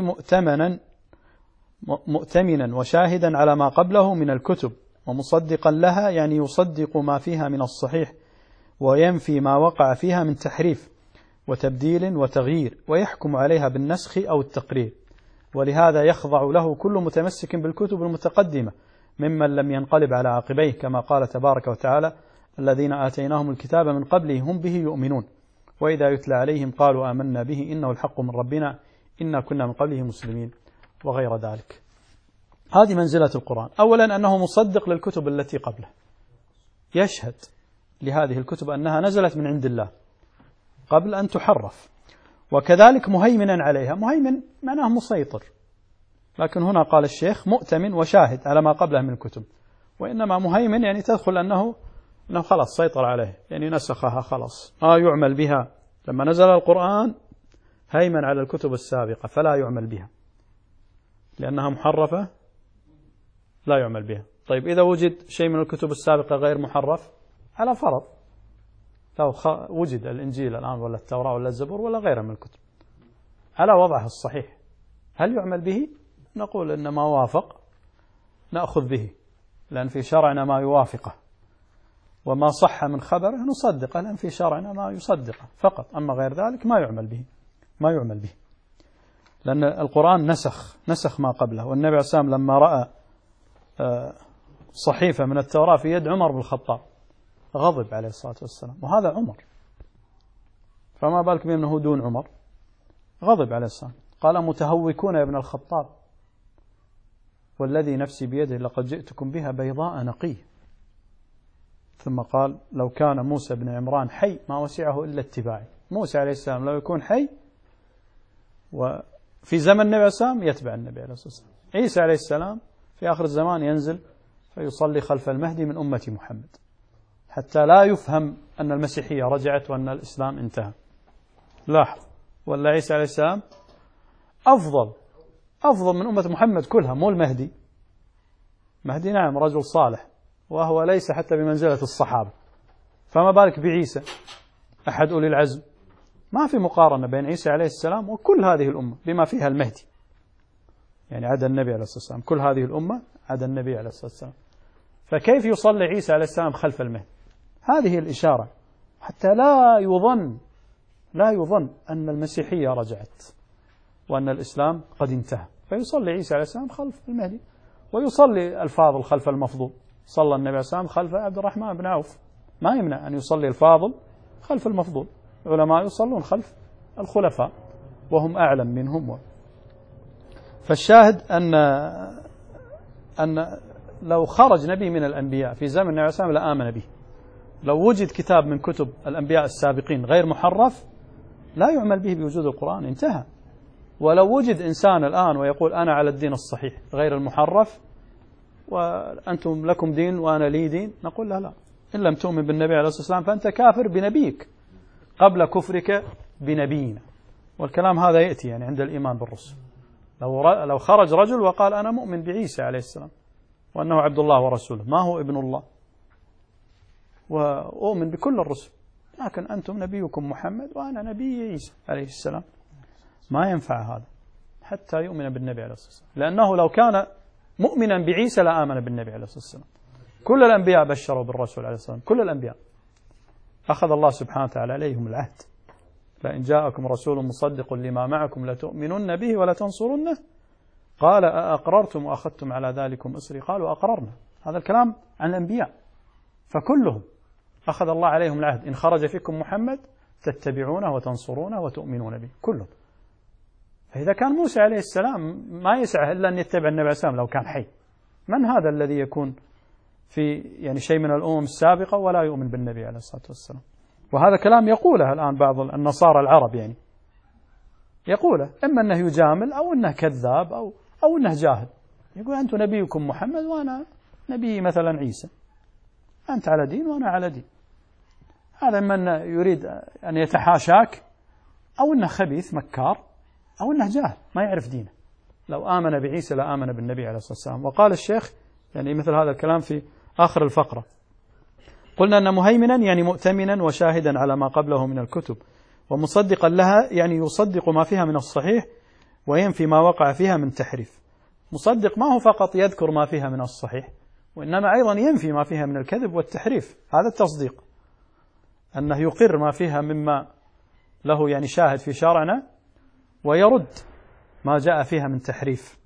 A: مؤتمنا وشاهدا على ما قبله من الكتب، ومصدقا لها يعني يصدق ما فيها من الصحيح وينفي ما وقع فيها من تحريف وتبديل وتغيير، ويحكم عليها بالنسخ أو التقرير. ولهذا يخضع له كل متمسك بالكتب المتقدمة ممن لم ينقلب على عقبيه، كما قال تبارك وتعالى الذين آتيناهم الكتاب من قبله هم به يؤمنون وإذا يتلى عليهم قالوا آمنا به إنه الحق من ربنا إنا كنا من قبله مسلمين وغير ذلك. هذه منزلة القرآن. أولا أنه مصدق للكتب التي قبله، يشهد لهذه الكتب أنها نزلت من عند الله قبل أن تحرف. وكذلك مهيمنا عليها، مهيمن معناه مسيطر، لكن هنا قال الشيخ مؤتمن وشاهد على ما قبله من الكتب. وإنما مهيمن يعني تدخل أنه خلاص سيطر عليه، يعني نسخها خلاص ما يعمل بها. لما نزل القرآن هيمن على الكتب السابقة فلا يعمل بها لأنها محرفة لا يعمل بها. طيب إذا وجد شيء من الكتب السابقة غير محرف على فرض، لو وجد الإنجيل الآن ولا التوراة ولا الزبور ولا غيرها من الكتب على وضعه الصحيح، هل يعمل به؟ نقول إن ما وافق نأخذ به، لأن في شرعنا ما يوافقه، وما صح من خبره نصدقه لأن في شرعنا ما يصدقه فقط. أما غير ذلك ما يعمل به لأن القرآن نسخ ما قبله. والنبي عليه الصلاة والسلام لما رأى صحيفة من التوراة في يد عمر بن الخطاب غضب عليه الصلاة والسلام، وهذا عمر، فما بالك بأنه دون عمر. غضب عليه الصلاة والسلام قال متهوكون يا ابن الخطاب والذي نفسي بيده لقد جئتكم بها بيضاء نقية. ثم قال لو كان موسى بن عمران حي ما وسعه إلا اتباعي. موسى عليه السلام لو يكون حي وفي زمن النبي عليه السلام يتبع النبي عليه الصلاة والسلام. عيسى عليه السلام في آخر الزمان ينزل فيصلي خلف المهدي من أمة محمد، حتى لا يفهم أن المسيحية رجعت وأن الإسلام انتهى. لاحظ، ولا عيسى عليه السلام أفضل من أمة محمد كلها، مو المهدي. مهدي نعم رجل صالح وهو ليس حتى بمنزلة الصحابة، فما بالك بعيسى أحد أولي العزم. ما في مقارنة بين عيسى عليه السلام وكل هذه الأمة بما فيها المهدي، يعني عدا النبي عليه الصلاة والسلام، كل هذه الأمة عدا النبي عليه الصلاة والسلام. فكيف يصلي عيسى عليه السلام خلف المهدي؟ هذه الإشارة حتى لا يظن أن المسيحية رجعت وأن الإسلام قد انتهى، فيصلي عيسى عليه السلام خلف المهدي، ويصلي الفاضل خلف المفضول. صلى النبي عليه السلام خلف عبد الرحمن بن عوف، ما يمنع أن يصلي الفاضل خلف المفضول. العلماء يصلون خلف الخلفاء وهم أعلم منهم. فالشاهد أن لو خرج نبي من الأنبياء في زمن النبي عليه السلام لآمن به. لو وجد كتاب من كتب الأنبياء السابقين غير محرف لا يعمل به بوجود القرآن، انتهى. ولو وجد إنسان الآن ويقول أنا على الدين الصحيح غير المحرف وأنتم لكم دين وأنا لي دين، نقول لا، إن لم تؤمن بالنبي عليه الصلاة والسلام فأنت كافر بنبيك قبل كفرك بنبينا. والكلام هذا يأتي يعني عند الإيمان بالرسل. لو خرج رجل وقال أنا مؤمن بعيسى عليه السلام وأنه عبد الله ورسوله، ما هو ابن الله، وأؤمن بكل الرسل، لكن أنتم نبيكم محمد وأنا نبي عيسى عليه السلام، ما ينفع هذا حتى يؤمن بالنبي عليه الصلاة والسلام. لأنه لو كان مؤمنا بعيسى لآمن بالنبي عليه الصلاة والسلام. كل الأنبياء بشروا بالرسول عليه الصلاة والسلام، كل الأنبياء أخذ الله سبحانه وتعالى عليهم العهد: لئن جاءكم رسول مصدق لما معكم لتؤمنن به ولتنصرنه قال أأقررتم وأخذتم على ذلكم إصري قالوا أقررنا. هذا الكلام عن الأنبياء، فكلهم أخذ الله عليهم العهد: إن خرج فيكم محمد تتبعونه وتنصرونه وتؤمنون به، كلهم. فإذا كان موسى عليه السلام ما يسعه إلا أن يتبع النبي عليه السلام لو كان حي، من هذا الذي يكون في يعني شيء من الأمم السابقة ولا يؤمن بالنبي عليه الصلاة والسلام؟ وهذا كلام يقوله الآن بعض النصارى العرب، يعني يقوله إما أنه يجامل أو أنه كذاب أو أنه جاهل. يقول أنتم نبيكم محمد وأنا نبي مثلا عيسى، أنت على دين وأنا على دين. هذا من يريد أن يتحاشاك، أو أنه خبيث مكار، أو أنه جاهل ما يعرف دينه. لو آمن بعيسى لا آمن بالنبي عليه الصلاة والسلام. وقال الشيخ يعني مثل هذا الكلام في آخر الفقرة: قلنا أن مهيمنا يعني مؤتمنا وشاهدا على ما قبله من الكتب، ومصدقا لها يعني يصدق ما فيها من الصحيح وينفي ما وقع فيها من تحريف. مصدق ما هو فقط يذكر ما فيها من الصحيح، وإنما أيضا ينفي ما فيها من الكذب والتحريف. هذا التصديق، أنه يقر ما فيها مما له يعني شاهد في شرعنا ويرد ما جاء فيها من تحريف.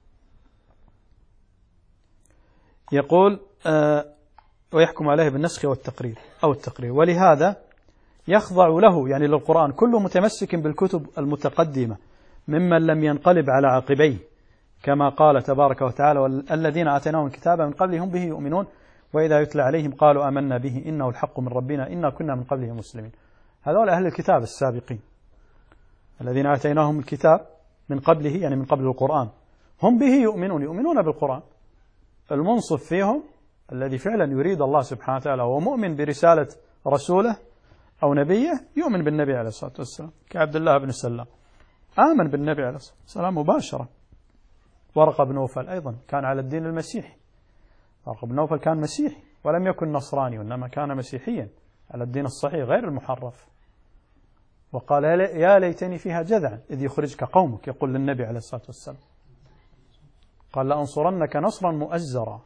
A: يقول ويحكم عليه بالنسخ والتقرير أو التقرير. ولهذا يخضع له يعني للقرآن كل متمسك بالكتب المتقدمة ممن لم ينقلب على عقبيه، كما قال تبارك وتعالى: والذين آتيناهم الكتاب من قبله هم به يؤمنون وإذا يتلى عليهم قالوا آمنا به إنه الحق من ربنا إنا كنا من قبله مسلمين. هذول أهل الكتاب السابقين الذين آتيناهم الكتاب من قبله يعني من قبل القرآن، هم به يؤمنون بالقرآن. المنصف فيهم الذي فعلا يريد الله سبحانه وتعالى ومؤمن برسالة رسوله أو نبيه يؤمن بالنبي عليه الصلاة والسلام، كعبد الله بن سلام آمن بالنبي عليه الصلاة والسلام مباشرة. ورقة بن نوفل أيضا كان على الدين المسيحي. ورقة بن نوفل كان مسيحي ولم يكن نصراني، وإنما كان مسيحيا على الدين الصحيح غير المحرف. وقال: يا ليتني فيها جذعا إذ يخرجك قومك، يقول للنبي عليه الصلاة والسلام. قال: لأنصرنك نصرا مؤزرا.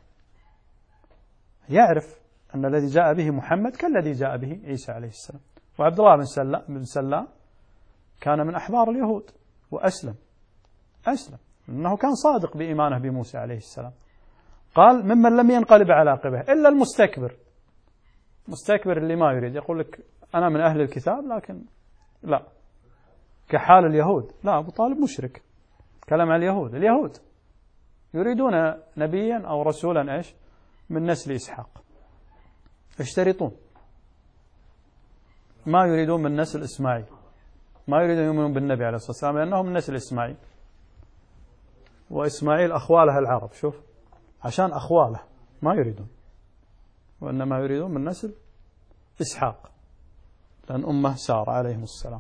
A: يعرف أن الذي جاء به محمد كالذي جاء به عيسى عليه السلام. وعبد الله بن سلام كان من أحبار اليهود وأسلم لأنه كان صادق بإيمانه بموسى عليه السلام. قال: ممن لم ينقلب على عقبه إلا المستكبر اللي ما يريد، يقول لك أنا من أهل الكتاب لكن لا، كحال اليهود. لا، أبو طالب مشرك. كلام عن اليهود يريدون نبيا أو رسولا إيش من نسل إسحاق، يشترطون. ما يريدون من نسل إسماعيل، ما يريدون يؤمنون بالنبي عليه الصلاة والسلام لأنهم من نسل إسماعيل، وإسماعيل أخواله العرب. شوف، عشان أخواله ما يريدون، وإنما يريدون من نسل إسحاق، لأن أمه سارة عليهم السلام.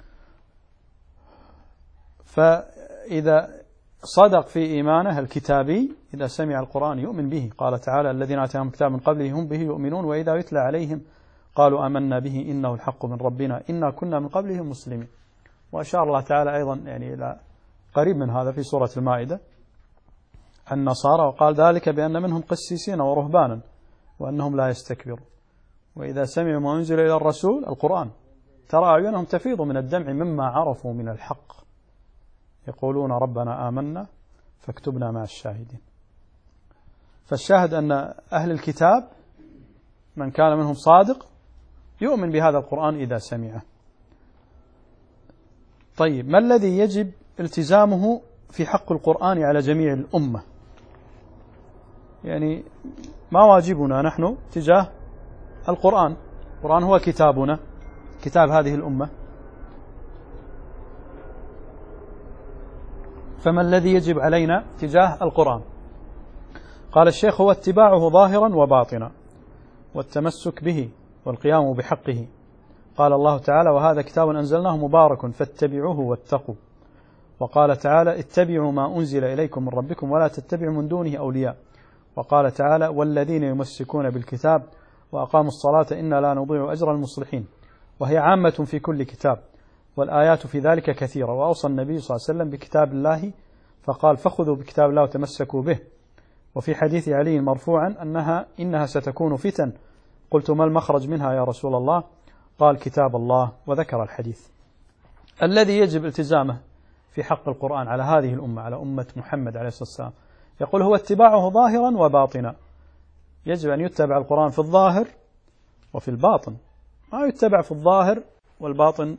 A: فإذا صدق في إيمانه الكتابي إذا سمع القرآن يؤمن به. قال تعالى: الذين آتيناهم الكتاب من قبله هم به يؤمنون وإذا يتلى عليهم قالوا آمنا به إنه الحق من ربنا إنا كنا من قبله مسلمين. وأشار الله تعالى أيضا يعني إلى قريب من هذا في سورة المائدة النصارى، وقال: ذلك بأن منهم قسيسين ورهبانا وأنهم لا يستكبرون وإذا سمعوا ما أنزل إلى الرسول القرآن ترى أعينهم تفيض من الدمع مما عرفوا من الحق يقولون ربنا آمنا فاكتبنا مع الشاهدين. فالشاهد أن أهل الكتاب من كان منهم صادق يؤمن بهذا القرآن إذا سمعه. طيب، ما الذي يجب التزامه في حق القرآن على جميع الأمة؟ يعني ما واجبنا نحن تجاه القرآن؟ القرآن هو كتابنا، كتاب هذه الأمة. فما الذي يجب علينا تجاه القرآن؟ قال الشيخ: هو اتباعه ظاهرا وباطنا والتمسك به والقيام بحقه. قال الله تعالى: وهذا كتاب أنزلناه مبارك فاتبعوه واتقوا. وقال تعالى: اتبعوا ما أنزل إليكم من ربكم ولا تتبعوا من دونه أولياء. وقال تعالى: والذين يمسكون بالكتاب وأقاموا الصلاة إنا لا نضيع أجر المصلحين. وهي عامة في كل كتاب، والآيات في ذلك كثيرة. وأوصى النبي صلى الله عليه وسلم بكتاب الله فقال: فخذوا بكتاب الله وتمسكوا به. وفي حديث علي مرفوعا إنها ستكون فتن، قلت ما المخرج منها يا رسول الله؟ قال: كتاب الله، وذكر الحديث. الذي يجب التزامه في حق القرآن على هذه الأمة، على أمة محمد عليه الصلاة والسلام، يقول: هو اتباعه ظاهرا وباطنا. يجب أن يتبع القرآن في الظاهر وفي الباطن. ما يتبع في الظاهر والباطن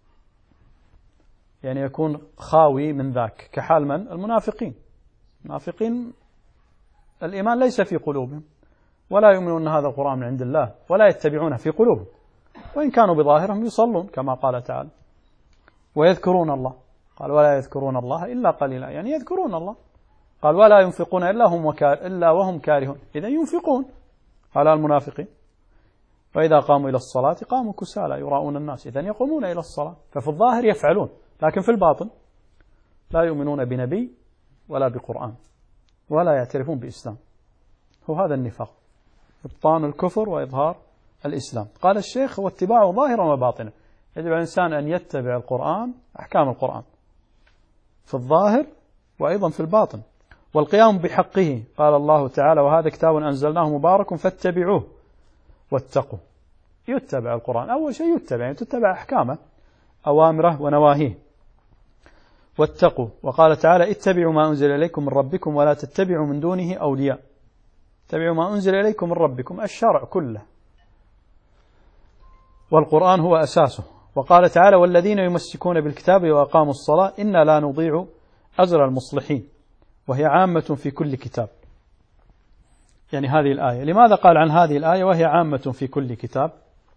A: يعني يكون خاوي من ذاك، كحال من؟ المنافقين. المنافقين الإيمان ليس في قلوبهم، ولا يؤمنون أن هذا القرآن من عند الله، ولا يتبعونه في قلوبهم، وإن كانوا بظاهرهم يصلون كما قال تعالى: ويذكرون الله. قال: ولا يذكرون الله إلا قليلا، يعني يذكرون الله. قال: ولا ينفقون إلا وهم كارهون، إذا ينفقون على المنافقين. وإذا قاموا إلى الصلاة قاموا كسالى يراؤون الناس، إذا يقومون إلى الصلاة. ففي الظاهر يفعلون، لكن في الباطن لا يؤمنون بنبي ولا بقرآن ولا يعترفون بإسلام. هو هذا النفاق، إبطان الكفر وإظهار الإسلام. قال الشيخ: هو اتباعه ظاهرا وباطنا. يجب على الإنسان أن يتبع القرآن، أحكام القرآن في الظاهر وأيضا في الباطن، والقيام بحقه. قال الله تعالى: وهذا كتاب أنزلناه مبارك فاتبعوه واتقوا. يتبع القرآن، أول شيء يتبع، يعني تتبع أحكامه، أوامره ونواهيه. واتقوا. وقال تعالى: اتبعوا ما أنزل إليكم من ربكم ولا تتبعوا من دونه أولياء. اتبعوا ما أنزل إليكم من ربكم، الشرع كله، والقرآن هو أساسه. وقال تعالى: والذين يمسكون بالكتاب وأقاموا الصلاة إنا لا نضيع أجر المصلحين. وهي عامة في كل كتاب. يعني هذه الآية، لماذا قال عن هذه الآية وهي عامة في كل كتاب؟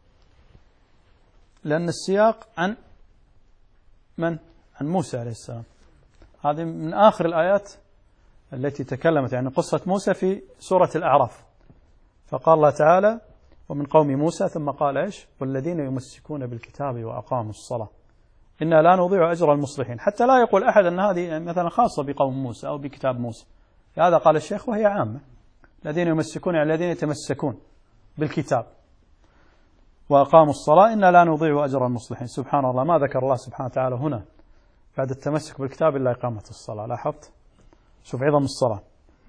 A: لأن السياق عن من؟ عن موسى عليه السلام. هذه من آخر الآيات التي تكلمت يعني قصة موسى في سورة الأعراف. فقال الله تعالى: ومن قوم موسى، ثم قال إيش؟ والذين يمسكون بالكتاب وأقاموا الصلاة إنا لا نضيع أجر المصلحين. حتى لا يقول أحد أن هذه مثلا خاصة بقوم موسى أو بكتاب موسى. هذا قال الشيخ وهي عامة. الذين يمسكون يعني الذين يتمسكون بالكتاب وأقاموا الصلاة إنا لا نضيع أجر المصلحين. سبحان الله، ما ذكر الله سبحانه وتعالى هنا بعد التمسك بالكتاب إلا إقامة الصلاة. لاحظت؟ شوف عظم الصلاة.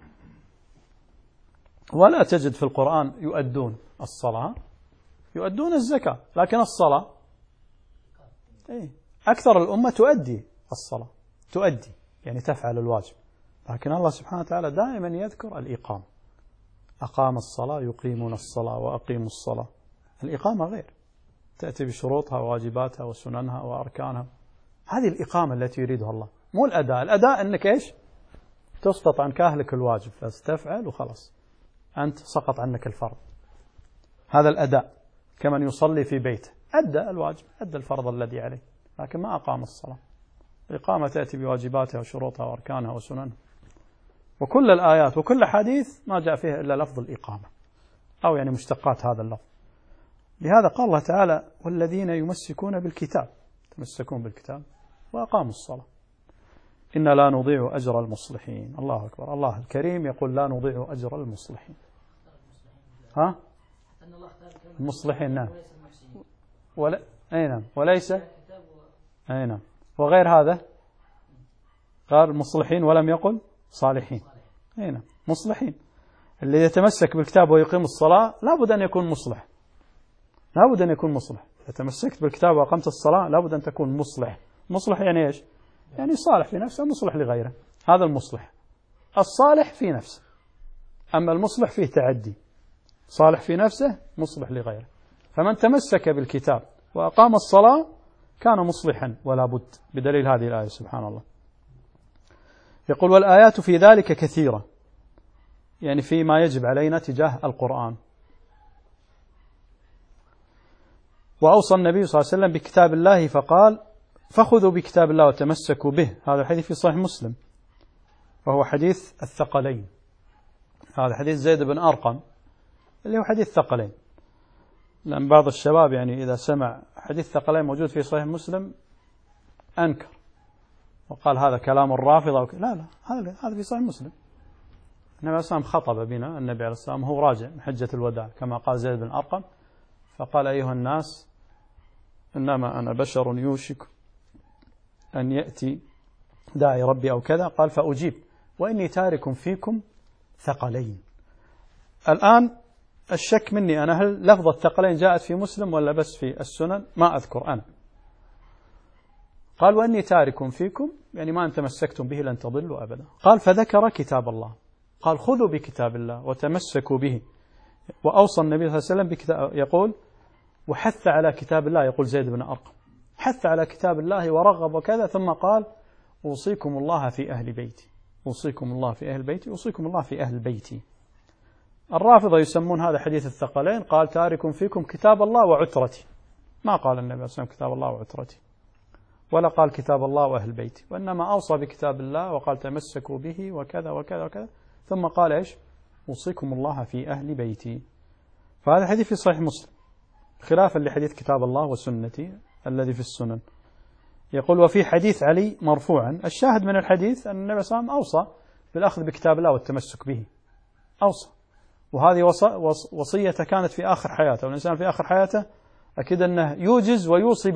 A: ولا تجد في القرآن يؤدون الصلاة، يؤدون الزكاة، لكن الصلاة أكثر الأمة تؤدي الصلاة، تؤدي يعني تفعل الواجب. لكن الله سبحانه وتعالى دائما يذكر الإقامة. أقام الصلاة، يقيمون الصلاة وأقيموا الصلاة. الإقامة غير، تأتي بشروطها وواجباتها وسننها وأركانها. هذه الإقامة التي يريدها الله، مو الأداء. الأداء أنك إيش؟ تسقط عنك أهلك الواجب فتفعل وخلاص، أنت سقط عنك الفرض. هذا الأداء، كمن يصلي في بيته أدى الواجب، أدى الفرض الذي عليه، لكن ما أقام الصلاة. الإقامة تأتي بواجباتها وشروطها وأركانها وسننها. وكل الآيات وكل حديث ما جاء فيها إلا لفظ الإقامة، أو يعني مشتقات هذا اللفظ. لهذا قال الله تعالى والذين يمسكون بالكتاب، يتمسكون بالكتاب وأقاموا الصلاة إنا لا نضيع أجر المصلحين. الله أكبر. الله الكريم يقول لا نضيع أجر المصلحين. ها؟ المصلحين نعم. أي نعم. وليس أي نعم. وغير هذا قال مصلحين ولم يقل صالحين. أي نعم. مصلحين. اللي يتمسك بالكتاب ويقيم الصلاة لابد أن يكون مصلح، لابد أن يكون مصلح. إذا تمسكت بالكتاب وأقمت الصلاة لابد أن تكون مصلح. مصلح يعني إيش؟ يعني صالح في نفسه مصلح لغيره. هذا المصلح. الصالح في نفسه، أما المصلح فيه تعدي. صالح في نفسه مصلح لغيره. فمن تمسك بالكتاب وأقام الصلاة كان مصلحا ولا بد، بدليل هذه الآية سبحان الله. يقول والآيات في ذلك كثيرة، يعني فيما يجب علينا تجاه القرآن. وأوصى النبي صلى الله عليه وسلم بكتاب الله فقال فخذوا بكتاب الله وتمسكوا به. هذا الحديث في صحيح مسلم وهو حديث الثقلين. هذا حديث زيد بن أرقم اللي هو حديث ثقلين، لأن بعض الشباب يعني إذا سمع حديث ثقلين موجود في صحيح مسلم أنكر وقال هذا كلام الرافضة. لا هذا في صحيح مسلم. النبي عليه الصلاة والسلام خطب بنا، النبي عليه الصلاة والسلام هو راجع من حجة الوداع كما قال زيد بن أرقم، فقال أيها الناس إنما أنا بشر يوشك أن يأتي داعي ربي أو كذا، قال فأجيب وإني تارك فيكم ثقلين. الآن الشك مني أنا، هل لفظة ثقلين جاءت في مسلم ولا بس في السنن؟ ما أذكر أنا. قال وإني تارك فيكم يعني ما أن تمسكتم به لن تضلوا أبدا. قال فذكر كتاب الله، قال خذوا بكتاب الله وتمسكوا به. وأوصى النبي صلى الله عليه وسلم بكتاب، يقول وحث على كتاب الله، يقول زيد بن أرقم حث على كتاب الله ورغب وكذا، ثم قال أوصيكم الله في أهل بيتي، أوصيكم الله في أهل بيتي، أوصيكم الله في أهل بيتي. الرافضة يسمون هذا حديث الثقلين، قال تارك فيكم كتاب الله وعترتي، ما قال النبي صلى الله عليه وسلم كتاب الله وعترتي، ولا قال كتاب الله وأهل بيتي، وإنما أوصى بكتاب الله وقال تمسكوا به وكذا وكذا وكذا، ثم قال إيش؟ أوصيكم الله في أهل بيتي. فهذا حديث في صحيح مسلم خلافا لحديث كتاب الله وسنتي الذي في السنن. يقول وفي حديث علي مرفوعا، الشاهد من الحديث أن النبي صلى الله عليه وسلم أوصى بالأخذ بكتاب الله والتمسك به، أوصى. وهذه وصية كانت في آخر حياته، والإنسان في آخر حياته أكيد أنه يوجز ويوصي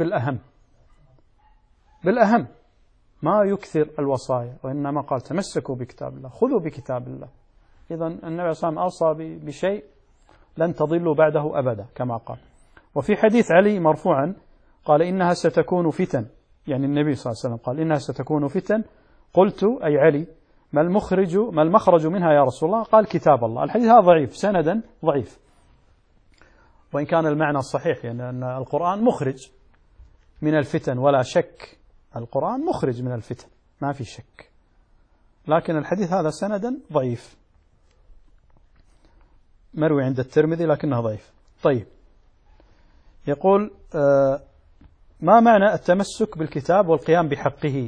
A: بالأهم ما يكثر الوصايا، وإنما قال تمسكوا بكتاب الله، خذوا بكتاب الله. إذن النبي صلى الله عليه وسلم أوصى بشيء لن تضلوا بعده أبدا كما قال. وفي حديث علي مرفوعا قال إنها ستكون فتن، يعني النبي صلى الله عليه وسلم قال إنها ستكون فتن، قلت أي علي ما المخرج منها يا رسول الله؟ قال كتاب الله. الحديث هذا ضعيف سندا، ضعيف، وإن كان المعنى صحيح، يعني أن القرآن مخرج من الفتن ولا شك، القرآن مخرج من الفتن ما في شك، لكن الحديث هذا سندا ضعيف، مروي عند الترمذي لكنه ضعيف. طيب يقول ما معنى التمسك بالكتاب والقيام بحقه؟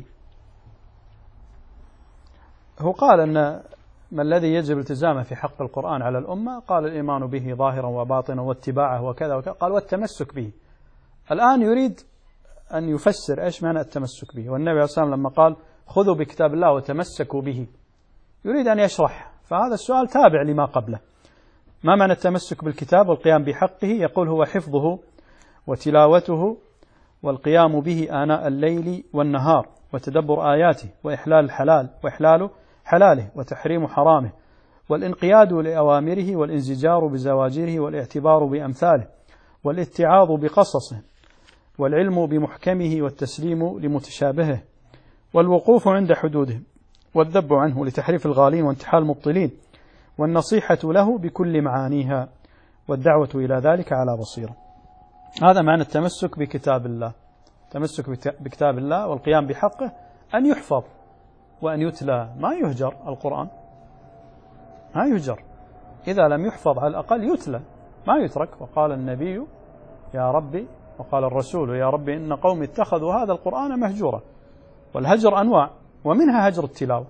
A: هو قال أن ما الذي يجب التزامه في حق القرآن على الأمة؟ قال الإيمان به ظاهرا وباطنا واتباعه وكذا وكذا، قال والتمسك به. الآن يريد أن يفسر إيش معنى التمسك به، والنبي عليه الصلاة والسلام لما قال خذوا بكتاب الله وتمسكوا به يريد أن يشرح، فهذا السؤال تابع لما قبله. ما معنى التمسك بالكتاب والقيام بحقه؟ يقول هو حفظه وتلاوته والقيام به آناء الليل والنهار، وتدبر آياته، وإحلال الحلال وإحلال حلاله، وتحريم حرامه، والانقياد لأوامره، والانزجار بزواجره، والاعتبار بأمثاله، والاتعاظ بقصصه، والعلم بمحكمه، والتسليم لمتشابهه، والوقوف عند حدوده، والذب عنه لتحريف الغالين وانتحال المبطلين، والنصيحة له بكل معانيها، والدعوة إلى ذلك على بصيرة. هذا معنى التمسك بكتاب الله. التمسك بكتاب الله والقيام بحقه أن يحفظ وأن يتلى، ما يهجر القرآن، ما يهجر، إذا لم يحفظ على الأقل يتلى ما يترك. وقال النبي يا ربي، وقال الرسول يا ربي إن قومي اتخذوا هذا القرآن مهجورا. والهجر أنواع، ومنها هجر التلاوة،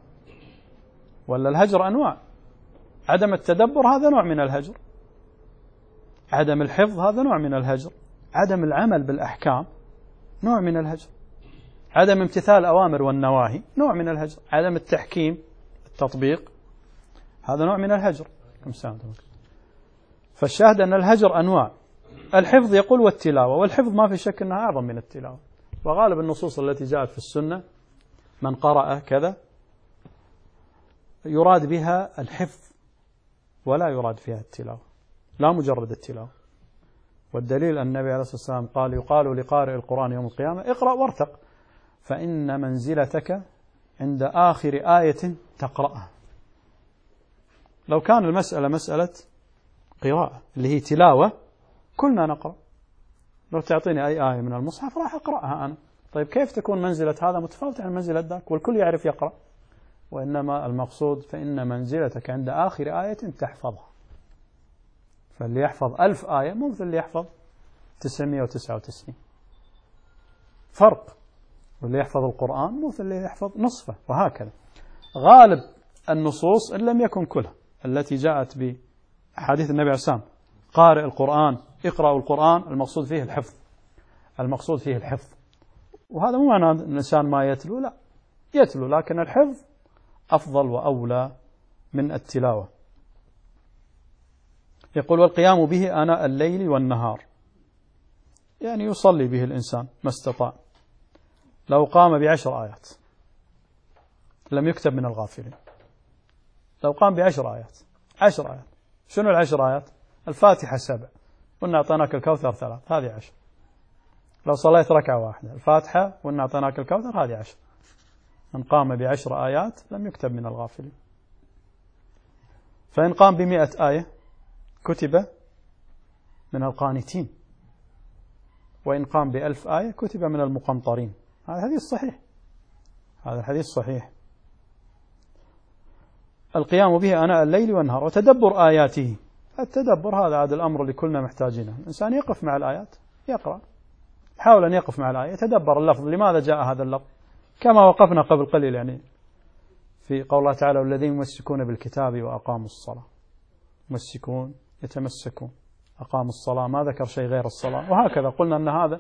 A: ولا الهجر أنواع، عدم التدبر هذا نوع من الهجر، عدم الحفظ هذا نوع من الهجر، عدم العمل بالأحكام نوع من الهجر، عدم امتثال الأوامر والنواهي نوع من الهجر، عدم التحكيم التطبيق هذا نوع من الهجر. فالشاهد أن الهجر أنواع. الحفظ يقول والتلاوة، والحفظ ما في شك أنها أعظم من التلاوة، وغالب النصوص التي جاءت في السنة من قرأ كذا يراد بها الحفظ ولا يراد فيها التلاوة، لا مجرد التلاوة. والدليل أن النبي عليه الصلاة والسلام قال يقال لقارئ القرآن يوم القيامة اقرأ وارتق فإن منزلتك عند آخر آية تقرأها. لو كان المسألة مسألة قراءة اللي هي تلاوة كلنا نقرأ، لو تعطيني أي آية من المصحف راح أقرأها أنا. طيب كيف تكون منزلة هذا متفاوتة عن منزلة ذاك والكل يعرف يقرأ؟ وإنما المقصود فإن منزلتك عند آخر آية تحفظها. فاللي يحفظ 1000 آية مو مثل اللي يحفظ 999، فرق. واللي يحفظ القرآن مو مثل اللي يحفظ نصفه، وهكذا. غالب النصوص إن لم يكن كلها التي جاءت بحديث النبي عليه الصلاة والسلام قارئ القرآن اقرأوا القرآن، المقصود فيه الحفظ، المقصود فيه الحفظ. وهذا مو معنى الإنسان ما يتلو، لا يتلو، لكن الحفظ أفضل وأولى من التلاوة. يقول والقيام به آناء الليل والنهار، يعني يصلي به الإنسان ما استطاع. لو قام ب10 آيات لم يكتب من الغافلين. لو قام ب10 آيات، 10 آيات، شنو 10 آيات؟ الفاتحة 7 وإن أعطيناك الكوثر 3، هذه 10. لو صليت ركعة واحدة الفاتحة وإن أعطيناك الكوثر هذه 10. من قام ب10 آيات لم يكتب من الغافلين. فإن قام ب100 آية كتب من القانتين، وإن قام ب1000 آية كتب من المقنطرين. هذا الحديث صحيح، هذا الحديث صحيح. القيام به آناء الليل والنهار وتدبر آياته. التدبر هذا الأمر اللي كلنا محتاجينه. الإنسان يقف مع الآيات يقرأ، حاول أن يقف مع الآية، يتدبر اللفظ، لماذا جاء هذا اللفظ، كما وقفنا قبل قليل يعني في قول الله تعالى والذين يمسكون بالكتاب وأقاموا الصلاة. يمسكون يتمسكون، أقاموا الصلاة، ما ذكر شيء غير الصلاة. وهكذا قلنا أن هذا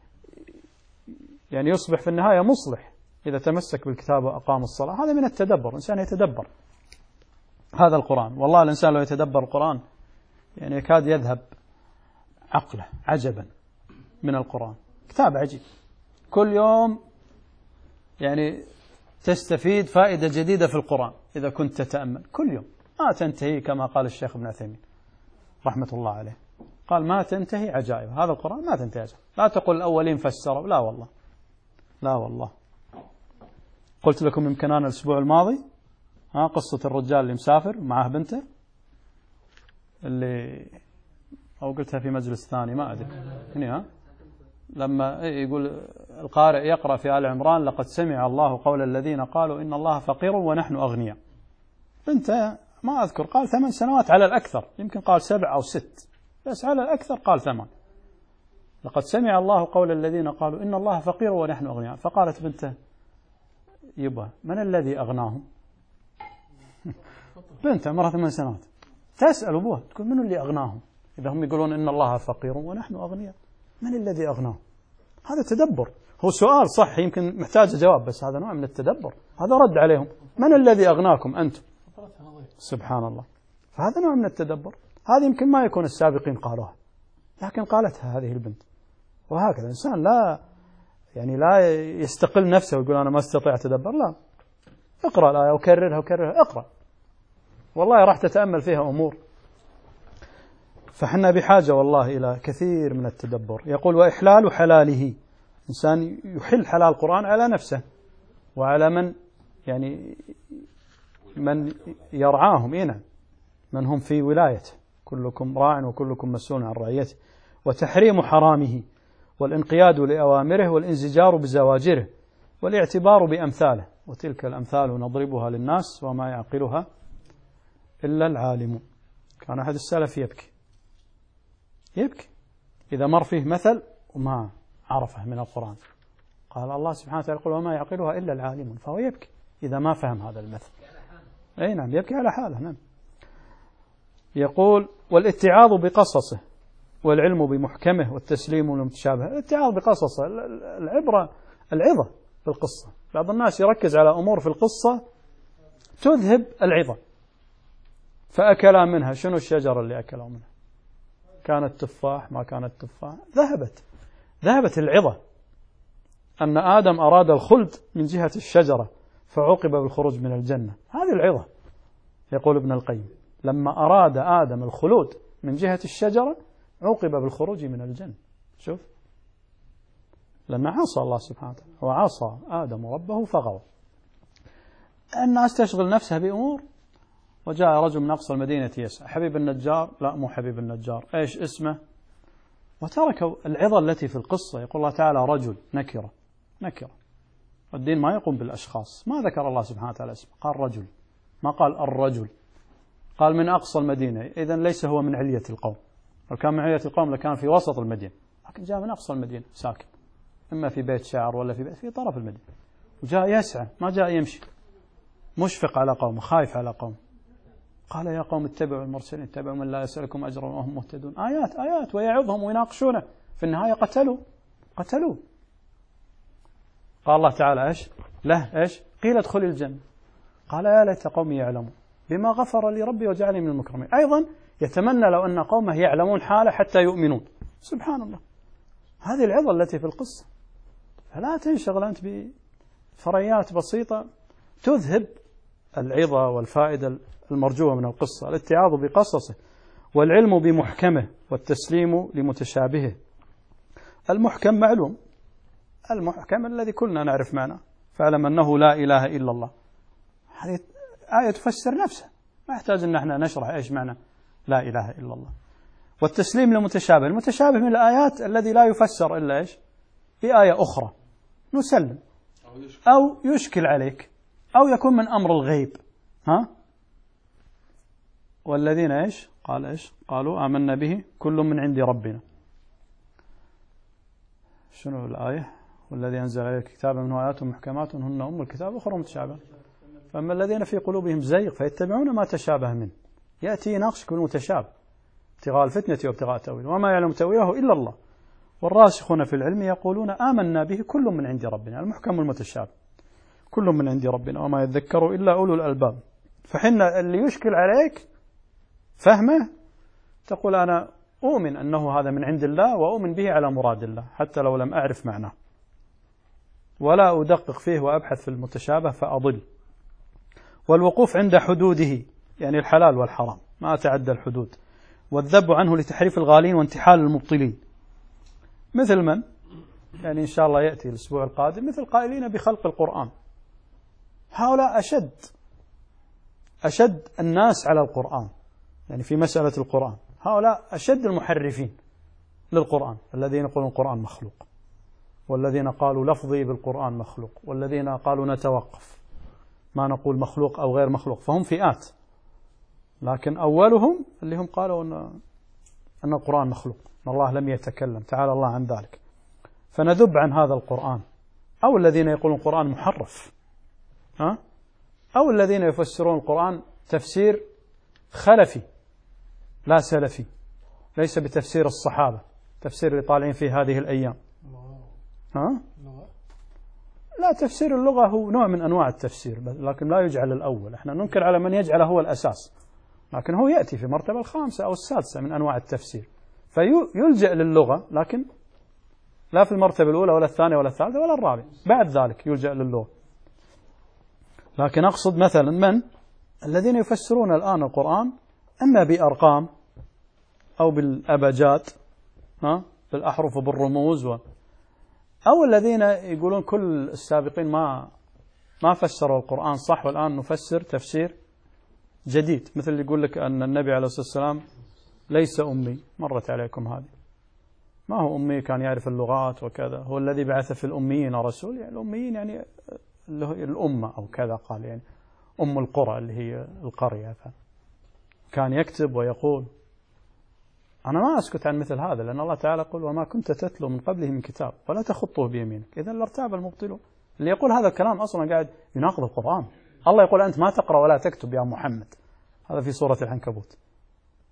A: يعني يصبح في النهاية مصلح إذا تمسك بالكتاب وأقام الصلاة. هذا من التدبر، الإنسان يتدبر هذا القرآن. والله الإنسان لو يتدبر القرآن يعني يكاد يذهب عقله عجبا من القرآن. كتاب عجيب، كل يوم يعني تستفيد فائدة جديدة في القرآن إذا كنت تتأمل كل يوم، ما تنتهي. كما قال الشيخ ابن عثيمين رحمة الله عليه، قال ما تنتهي عجائب. هذا القرآن ما تنتهي عجائب. لا تقول الأولين فسروا، لا والله، لا والله. قلت لكم يمكن أنا الأسبوع الماضي قصة الرجال اللي مسافر معه بنته، اللي أو قلتها في مجلس ثاني ما أدري هنا، لما يقول القارئ يقرأ في آل عمران لقد سمع الله قول الذين قالوا إن الله فقير ونحن أغنياء. بنته ما أذكر قال 8 سنوات على الأكثر، يمكن قال 7 أو 6، بس على الأكثر قال 8. لقد سمع الله قول الذين قالوا إن الله فقير ونحن أغنياء. فقالت بنته يبا من الذي أغناهم؟ بنت عمرها 8 سنوات تسأل أبوها تقول من اللي أغناهم إذا هم يقولون إن الله فقير ونحن أغنياء؟ من الذي أغناهم؟ هذا تدبر. هو سؤال صح يمكن محتاج جواب، بس هذا نوع من التدبر. هذا رد عليهم، من الذي أغناكم أنتم؟ سبحان الله. فهذا نوع من التدبر. هذا يمكن ما يكون السابقين قالوها، لكن قالتها هذه البنت. وهكذا الإنسان لا يستقل نفسه ويقول أنا ما استطيع أتدبر، لا، اقرأ الآية وكررها وكررها، اقرأ والله راح تتأمل فيها أمور. فحنا بحاجة والله إلى كثير من التدبر. يقول وإحلال حلاله، إنسان يحل حلال القرآن على نفسه وعلى من يرعاهم، من هم في ولايته، كلكم راع وكلكم مسؤول عن رعيته. وتحريم حرامه والانقياد لأوامره والانزجار بزواجره والاعتبار بأمثاله، وتلك الأمثال نضربها للناس وما يعقلها إلا العالم. كان أحد السلف يبكي إذا مر فيه مثل وما عرفه من القرآن. قال الله سبحانه وتعالى يقول وما يعقلها إلا العالم، فهو يبكي إذا ما فهم هذا المثل. نعم، يبكي على حاله. نعم. يقول والاتعاظ بقصصه والعلم بمحكمه والتسليم للمتشابه. الاتعاظ بقصصه، العظة بالقصة. بعض الناس يركز على أمور في القصة تذهب العظة. فأكلا منها، شنو الشجرة اللي أكلوا منها؟ كانت تفاح ما كانت تفاح، ذهبت العظة. أن آدم أراد الخلد من جهة الشجرة فعوقب بالخروج من الجنة، هذه العظة. يقول ابن القيم لما أراد آدم الخلود من جهة الشجرة عوقب بالخروج من الجنة. شوف، لما عصى الله سبحانه وتعالى، وعصى آدم ربه فغوى. الناس تشغل نفسها بأمور. وجاء رجل من أقصى المدينة يسعى، حبيب النجار؟ لا، مو حبيب النجار. إيش اسمه؟ وتركوا العظة التي في القصة. يقول الله تعالى رجل، نكرة. والدين ما يقوم بالأشخاص، ما ذكر الله سبحانه وتعالى اسمه، قال رجل، ما قال الرجل، قال من أقصى المدينة. إذن ليس هو من علية القوم، لو كان من علية القوم لكان في وسط المدينة، لكن جاء من أقصى المدينة ساكن، إما في بيت شعر ولا في طرف المدينة، وجاء يسعى، ما جاء يمشي، مشفق على قومه، خايف على قومه. قال يا قوم اتبعوا المرسلين، اتبعوا من لا يسألكم أجرا وهم مهتدون. آيات ويعظهم ويناقشونه، في النهاية قتلوا. قال الله تعالى إيش له؟ إيش قيل ادخل الجنة، قال يا ليت قومي يعلمون بما غفر لي ربي وجعلني من المكرمين. أيضا يتمنى لو أن قومه يعلمون حاله حتى يؤمنون. سبحان الله، هذه العظة التي في القصة. فلا تنشغل أنت بفريات بسيطة تذهب العظة والفائدة المرجوة من القصة. الاتعاظ بقصصه، والعلم بمحكمه والتسليم لمتشابهه. المحكم معلوم، المحكم الذي كلنا نعرف معناه، فاعلم أنه لا إله إلا الله. هذه آية تفسر نفسها، ما يحتاج أن احنا نشرح إيش معنى لا إله إلا الله. والتسليم لمتشابه، المتشابه من الآيات الذي لا يفسر إلا إيش بآية أخرى، نسلم أو يشكل عليك أو يكون من أمر الغيب. والذين إيش قال إيش قالوا آمنا به كل من عند ربنا. شنو الآية؟ والذي أنزل عليك الكتاب منه آيات محكمات هن أم الكتاب أخرى متشابه، فأما الذين في قلوبهم زيغ فيتبعون ما تشابه منه. يأتي يناقشك بالمتشابه ابتغاء الفتنة وابتغاء تأويله وما يعلم تأويله إلا الله والراسخون في العلم يقولون آمنا به كل من عند ربنا. المحكم المتشابه كل من عند ربنا وما يذكر إلا أولو الألباب. فحين اللي يشكل عليك فهمه تقول أنا أؤمن أنه هذا من عند الله وأؤمن به على مراد الله حتى لو لم أعرف معناه، ولا أدقق فيه وأبحث في المتشابه فأضل. والوقوف عند حدوده، يعني الحلال والحرام، ما أتعدى الحدود، والذب عنه لتحريف الغالين وانتحال المبطلين. مثل من؟ يعني إن شاء الله يأتي الأسبوع القادم، مثل قائلين بخلق القرآن. هؤلاء أشد الناس على القرآن، يعني في مسألة القرآن هؤلاء أشد المحرفين للقرآن، الذين يقولون القرآن مخلوق، والذين قالوا لفظي بالقرآن مخلوق، والذين قالوا نتوقف ما نقول مخلوق أو غير مخلوق. فهم فئات، لكن أولهم اللي هم قالوا أن القرآن مخلوق، أن الله لم يتكلم، تعالى الله عن ذلك. فنذب عن هذا القرآن. أو الذين يقولون القرآن محرف، أو الذين يفسرون القرآن تفسير خلفي لا سلفي، ليس بتفسير الصحابة، تفسير اللي طالعين فيه هذه الأيام. لا، تفسير اللغة هو نوع من أنواع التفسير، لكن لا يجعل الأول. احنا ننكر على من يجعله هو الأساس، لكن هو يأتي في مرتبة الخامسة أو السادسة من أنواع التفسير، فيلجأ للغة، لكن لا في المرتبة الأولى ولا الثانية ولا الثالثة ولا الرابعة، بعد ذلك يلجأ للغة. لكن أقصد مثلا من الذين يفسرون الآن القرآن إما بأرقام أو بالأبجات، بالأحرف وبالرموز، أو الذين يقولون كل السابقين ما فسروا القرآن صح والآن نفسر تفسير جديد، مثل اللي يقول لك أن النبي عليه الصلاة والسلام ليس أمي. مرت عليكم هذه، ما هو أمي، كان يعرف اللغات وكذا، هو الذي بعث في الأميين رسول، يعني الأميين يعني الأمة أو كذا، قال يعني أم القرى اللي هي القرية، كان يكتب ويقول. أنا ما أسكت عن مثل هذا، لأن الله تعالى يقول وما كنت تتلو من قبله من كتاب ولا تخطه بيمينك إذا لارتاب المبطلون. اللي يقول هذا الكلام أصلا قاعد يناقض القرآن. الله يقول أنت ما تقرأ ولا تكتب يا محمد، هذا في سورة العنكبوت.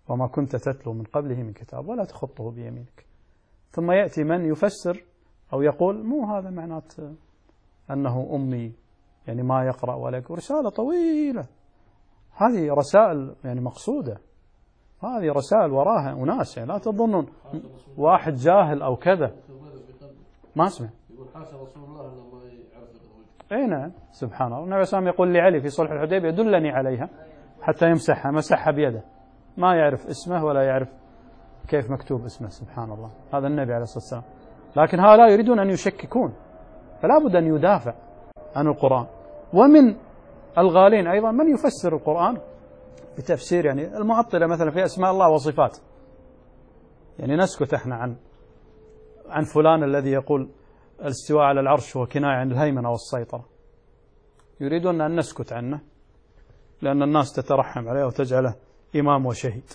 A: وما كنت تتلو من قبله من كتاب ولا تخطه بيمينك. ثم يأتي من يفسر أو يقول مو هذا معنات أنه أمي، يعني ما يقرأ ولا يقرأ. رسالة طويلة، هذه رسائل يعني مقصودة، هذه رسائل وراها أناس، يعني لا تظنون واحد جاهل أو كذا. ما اسمع.
B: يقول حاشا رسول الله لما يعرف الوجه.
A: أي نعم، سبحان الله. النبي صلى الله عليه وسلم يقول لعلي في صلح الحديبية دلني عليها حتى يمسحها، مسحها بيده، ما يعرف اسمه ولا يعرف كيف مكتوب اسمه. سبحان الله، هذا النبي عليه الصلاة والسلام. لكن هؤلاء يريدون أن يشككون، فلا بد أن يدافع عن القرآن. ومن الغالين أيضا من يفسر القرآن بتفسير، يعني المعطلة مثلا في أسماء الله وصفاته، يعني نسكت احنا عن فلان الذي يقول الاستواء على العرش هو كناية عن الهيمنة والسيطرة، يريدون أن نسكت عنه لأن الناس تترحم عليه وتجعله إمام وشهيد.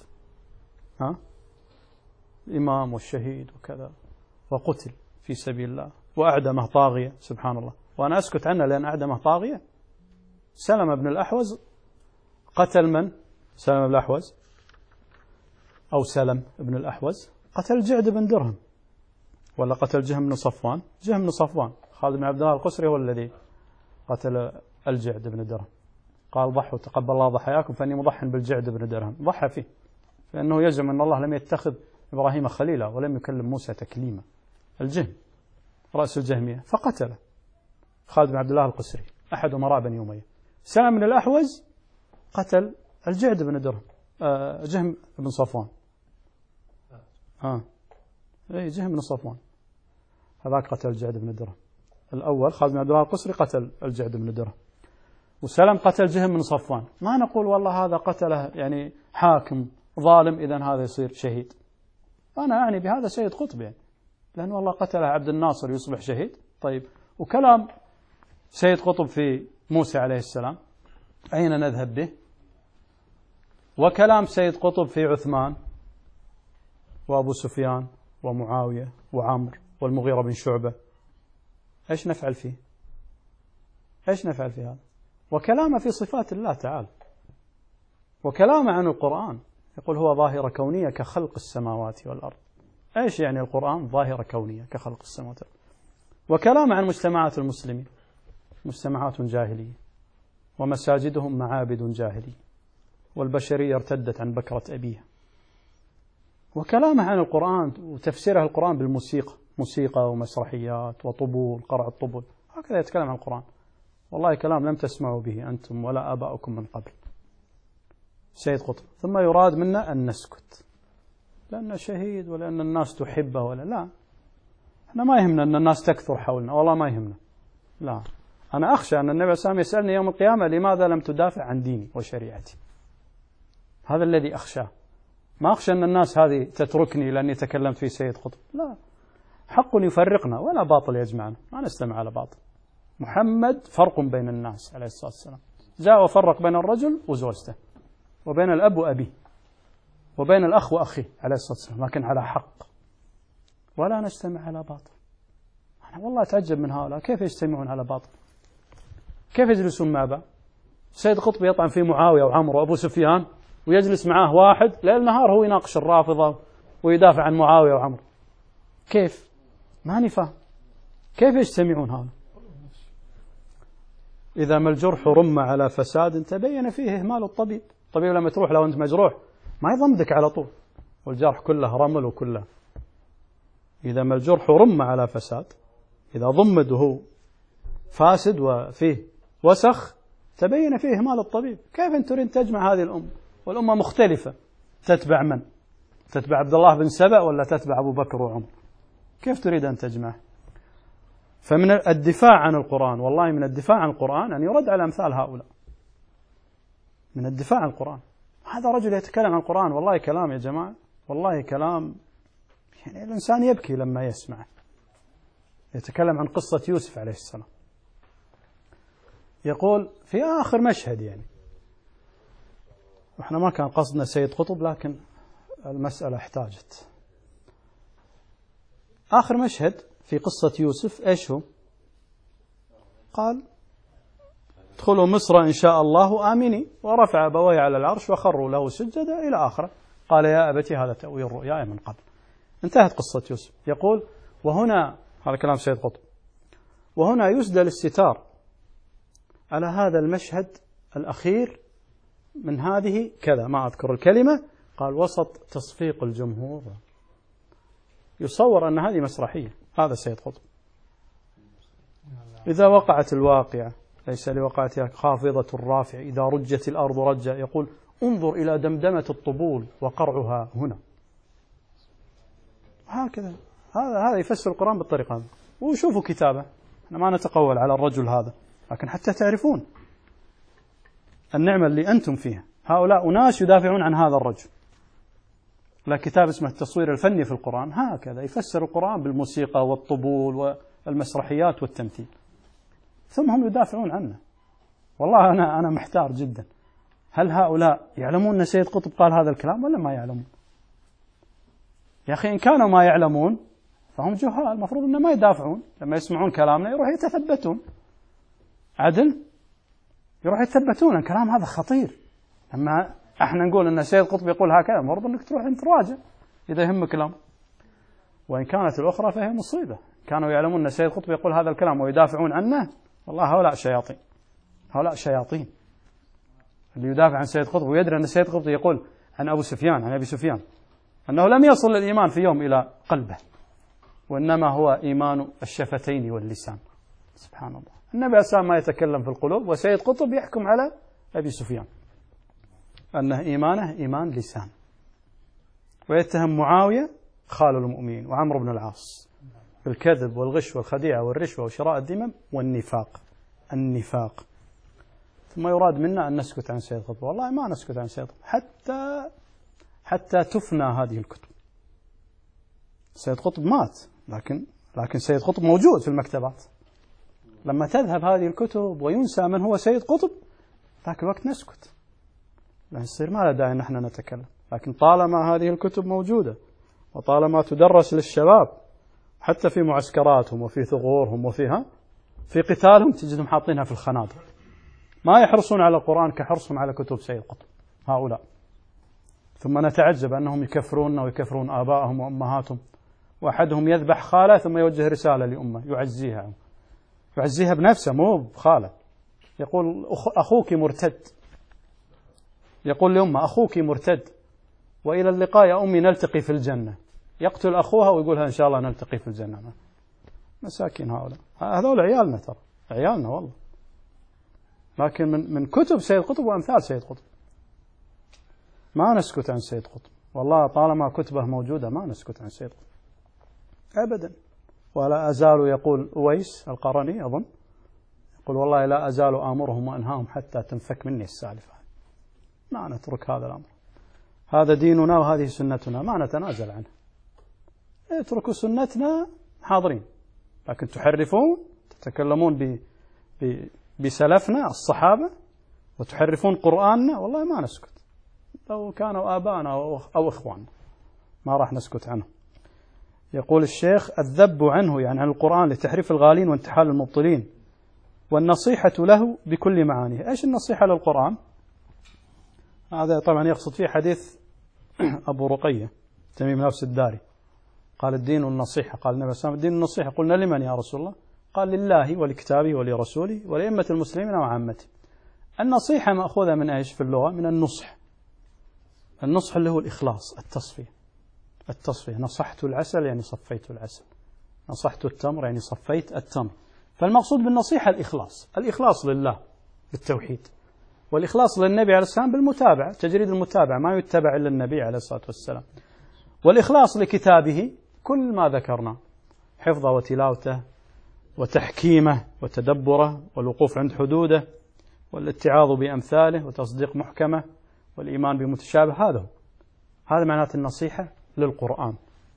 A: إمام والشهيد وكذا، وقتل في سبيل الله وأعدمه طاغية. سبحان الله. وأنا أسكت عنه لأن أعدمه طاغية. سلم بن الأحوز قتل من؟ سلم بن الأحوز أو سلم بن الأحوز قتل جعد بن درهم، ولا قتل جهم بن صفوان؟ جهم بن صفوان. خالد بن عبد الله القسري هو الذي قتل الجعد بن درهم. قال ضحوا تقبل الله ضحاياكم فإني مضح بالجعد بن درهم. ضحى فيه لأنه يزعم أن الله لم يتخذ إبراهيم خليلا ولم يكلم موسى تكليما. الجهم رأس الجهمية، فقتله خالد بن عبد الله القسري أحد أمراء بني أمية. سلم بن الأحوز قتل الجعد بن درهم، جهم بن صفوان. أي جهم بن صفوان هذاك قتل الجعد بن درهم. الأول خالد بن عبد الله القسري قتل الجعد بن درهم، وسلم قتل جهم بن صفوان. ما نقول والله هذا قتله يعني حاكم ظالم إذن هذا يصير شهيد. أنا أعني بهذا سيد قطب، يعني لأن والله قتله عبد الناصر يصبح شهيد. طيب، وكلام سيد قطب في موسى عليه السلام أين نذهب به؟ وكلام سيد قطب في عثمان وأبو سفيان ومعاوية وعمر والمغيرة بن شعبة، إيش نفعل فيه؟ إيش نفعل في هذا؟ وكلامه في صفات الله تعالى، وكلامه عن القرآن يقول هو ظاهرة كونية كخلق السماوات والأرض. إيش يعني القرآن ظاهرة كونية كخلق السماوات والأرض؟ وكلامه عن مجتمعات المسلمين مجتمعات جاهلية ومساجدهم معابد جاهلية والبشرية ارتدت عن بكرة أبيها. وكلامه عن القرآن وتفسيره القرآن بالموسيقى، موسيقى ومسرحيات وطبول، قرع الطبول، هكذا يتكلم عن القرآن. والله كلام لم تسمعوا به أنتم ولا آباؤكم من قبل. سيد قطب. ثم يراد منا أن نسكت لأنه شهيد ولأن الناس تحبه ولا لا. احنا ما يهمنا أن الناس تكثر حولنا، والله ما يهمنا. لا، أنا أخشى أن النبي صلى الله عليه وسلم يسألني يوم القيامة لماذا لم تدافع عن ديني وشريعتي. هذا الذي أخشاه. ما أخشى أن الناس هذه تتركني لأني تكلمت في سيد قطب. لا، حق يفرقنا ولا باطل يجمعنا، ما نستمع على باطل. محمد فرق بين الناس عليه الصلاة والسلام، جاء وفرق بين الرجل وزوجته وبين الأب وأبيه وبين الأخ وأخيه عليه الصلاة والسلام، لكن على حق، ولا نجتمع على باطل. أنا والله أتعجب من هؤلاء كيف يجتمعون على باطل، كيف يجلسون مع بعض. سيد قطب يطعن في معاوية وعمر وأبو سفيان ويجلس معاه واحد ليل نهار هو يناقش الرافضة ويدافع عن معاوية وعمر. كيف؟ ماني فاهم كيف يجتمعون هذا. إذا ما الجرح رم على فساد تبين فيه إهمال الطبيب. الطبيب لما تروح لو أنت مجروح ما يضمدك على طول، والجرح كله رمل وكله. إذا ما الجرح رم على فساد، إذا ضمد وهو فاسد وفيه وسخ تبين فيه إهمال الطبيب. كيف أنت تريد تجمع هذه الأمة والأمة مختلفة؟ تتبع من؟ تتبع عبد الله بن سبأ ولا تتبع أبو بكر وعمر؟ كيف تريد أن تجمع؟ فمن الدفاع عن القرآن، والله من الدفاع عن القرآن أن يرد على أمثال هؤلاء. من الدفاع عن القرآن. هذا رجل يتكلم عن القرآن، والله كلام يا جماعة، والله كلام يعني الإنسان يبكي لما يسمع. يتكلم عن قصة يوسف عليه السلام، يقول في آخر مشهد، يعني وإحنا ما كان قصدنا سيد قطب لكن المسألة احتاجت. آخر مشهد في قصة يوسف إيش هو؟ قال ادخلوا مصر إن شاء الله آمنين، ورفع أبويه على العرش وخروا له سجدا إلى آخره. قال يا أبتي هذا تأويل رؤياي من قبل. انتهت قصة يوسف. يقول وهنا، هذا كلام سيد قطب، وهنا يسدل الستار على هذا المشهد الأخير من هذه كذا، ما أذكر الكلمة، قال وسط تصفيق الجمهور. يصور أن هذه مسرحية. هذا سيد قطب. إذا وقعت الواقعة ليس لوقعتها خافضة الرافع إذا رجت الأرض رجا، يقول انظر إلى دمدمة الطبول وقرعها هنا. هكذا هذا يفسر القرآن بالطريقة هذه. وشوفوا كتابه، احنا ما نتقول على الرجل هذا، لكن حتى تعرفون النعمة اللي أنتم فيها. هؤلاء أناس يدافعون عن هذا الرجل. لا كتاب اسمه التصوير الفني في القرآن، هكذا يفسر القرآن بالموسيقى والطبول والمسرحيات والتمثيل، ثم هم يدافعون عنه. والله أنا محتار جدا، هل هؤلاء يعلمون أن سيد قطب قال هذا الكلام ولا ما يعلمون؟ يا أخي إن كانوا ما يعلمون فهم جهال، المفروض أن ما يدافعون. لما يسمعون كلامنا يروح يتثبتون، عدل يروح يتثبتون. الكلام هذا خطير. أما احنا نقول أن سيد قطب يقول هكذا، المفروض أنك تروح أنت تراجع إذا يهم كلام. وإن كانت الأخرى فهي مصيبة. كانوا يعلمون أن سيد قطب يقول هذا الكلام ويدافعون عنه، والله هؤلاء شياطين، هؤلاء شياطين. اللي يدافع عن سيد قطب ويدري أن سيد قطب يقول عن أبو سفيان، عن أبي سفيان، أنه لم يصل الإيمان في يوم إلى قلبه، وإنما هو إيمان الشفتين واللسان. سبحان الله. النبي عليه السلام ما يتكلم في القلوب، وسيد قطب يحكم على أبي سفيان أنه إيمانه إيمان لسان. ويتهم معاوية خال المؤمنين وعمرو بن العاص بالكذب والغش والخديعة والرشوة وشراء الذمم والنفاق. النفاق. ثم يراد منا أن نسكت عن سيد قطب. والله ما نسكت عن سيد قطب حتى تفنى هذه الكتب. سيد قطب مات، لكن سيد قطب موجود في المكتبات. لما تذهب هذه الكتب وينسى من هو سيد قطب، ذاك الوقت نسكت، لا يصير ما له داعي نحن نتكلم. لكن طالما هذه الكتب موجودة، وطالما تدرس للشباب حتى في معسكراتهم وفي ثغورهم وفيها في قتالهم، تجدهم حاطينها في الخنادق. ما يحرصون على القرآن كحرصهم على كتب سيد قطب هؤلاء. ثم نتعجب أنهم يكفروننا ويكفرون آبائهم وأمهاتهم. وأحدهم يذبح خاله ثم يوجه رسالة لأمه يعزيها بنفسه مو بخاله. يقول أخوك مرتد، يقول لأمه أخوك مرتد، وإلى اللقاء يا أمي نلتقي في الجنة. يقتل أخوها ويقولها إن شاء الله نلتقي في الجنة. مساكين هؤلاء. هذول عيالنا، ترى عيالنا والله. لكن من كتب سيد قطب وأمثال سيد قطب ما نسكت عن سيد قطب. والله طالما كتبه موجودة ما نسكت عن سيد قطب أبدا. ولا أزال، يقول أويس القرني أظن، يقول والله لا أزال آمرهم وأنهاهم حتى تنفك مني السالفة. ما نترك هذا الأمر. هذا ديننا وهذه سنتنا، ما نتنازل عنه. اتركوا سنتنا حاضرين، لكن تحرفون، تتكلمون بسلفنا الصحابة وتحرفون قرآننا، والله ما نسكت. لو كانوا آباءنا أو إخواننا ما راح نسكت عنه. يقول الشيخ الذب عنه يعني عن القرآن لتحريف الغالين وانتحال المبطلين، والنصيحة له بكل معانيه. إيش النصيحة للقرآن؟ هذا طبعا يقصد فيه حديث أبو رقية تميم نفس الداري، قال الدين النصيحة. قال النبي صلى الله عليه وسلم الدين النصيحة. قلنا لمن يا رسول الله؟ قال لله ولكتابه ولرسوله ولأئمة المسلمين وعامته. النصيحة مأخوذة من إيش في اللغة؟ من النصح. النصح اللي هو الإخلاص، التصفية. نصحت العسل يعني صفيت العسل، نصحت التمر يعني صفيت التمر. فالمقصود بالنصيحة الإخلاص لله بالتوحيد، والإخلاص للنبي عليه السلام بالمتابعة، تجريد المتابعة، ما يتبع إلا النبي عليه الصلاة والسلام. والإخلاص لكتابه كل ما ذكرنا، حفظه وتلاوته وتحكيمه وتدبره والوقوف عند حدوده والاتعاظ بأمثاله وتصديق محكمه والإيمان بمتشابه. هذا معنات النصيحة للقرآن.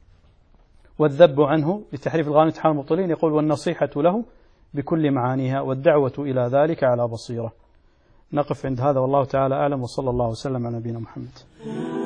A: والذب عنه لتحريف الغالين وانتحال المبطلين، يقول والنصيحة له بكل معانيها والدعوة إلى ذلك على بصيرة. نقف عند هذا والله تعالى أعلم، وصلى الله وسلم على نبينا محمد.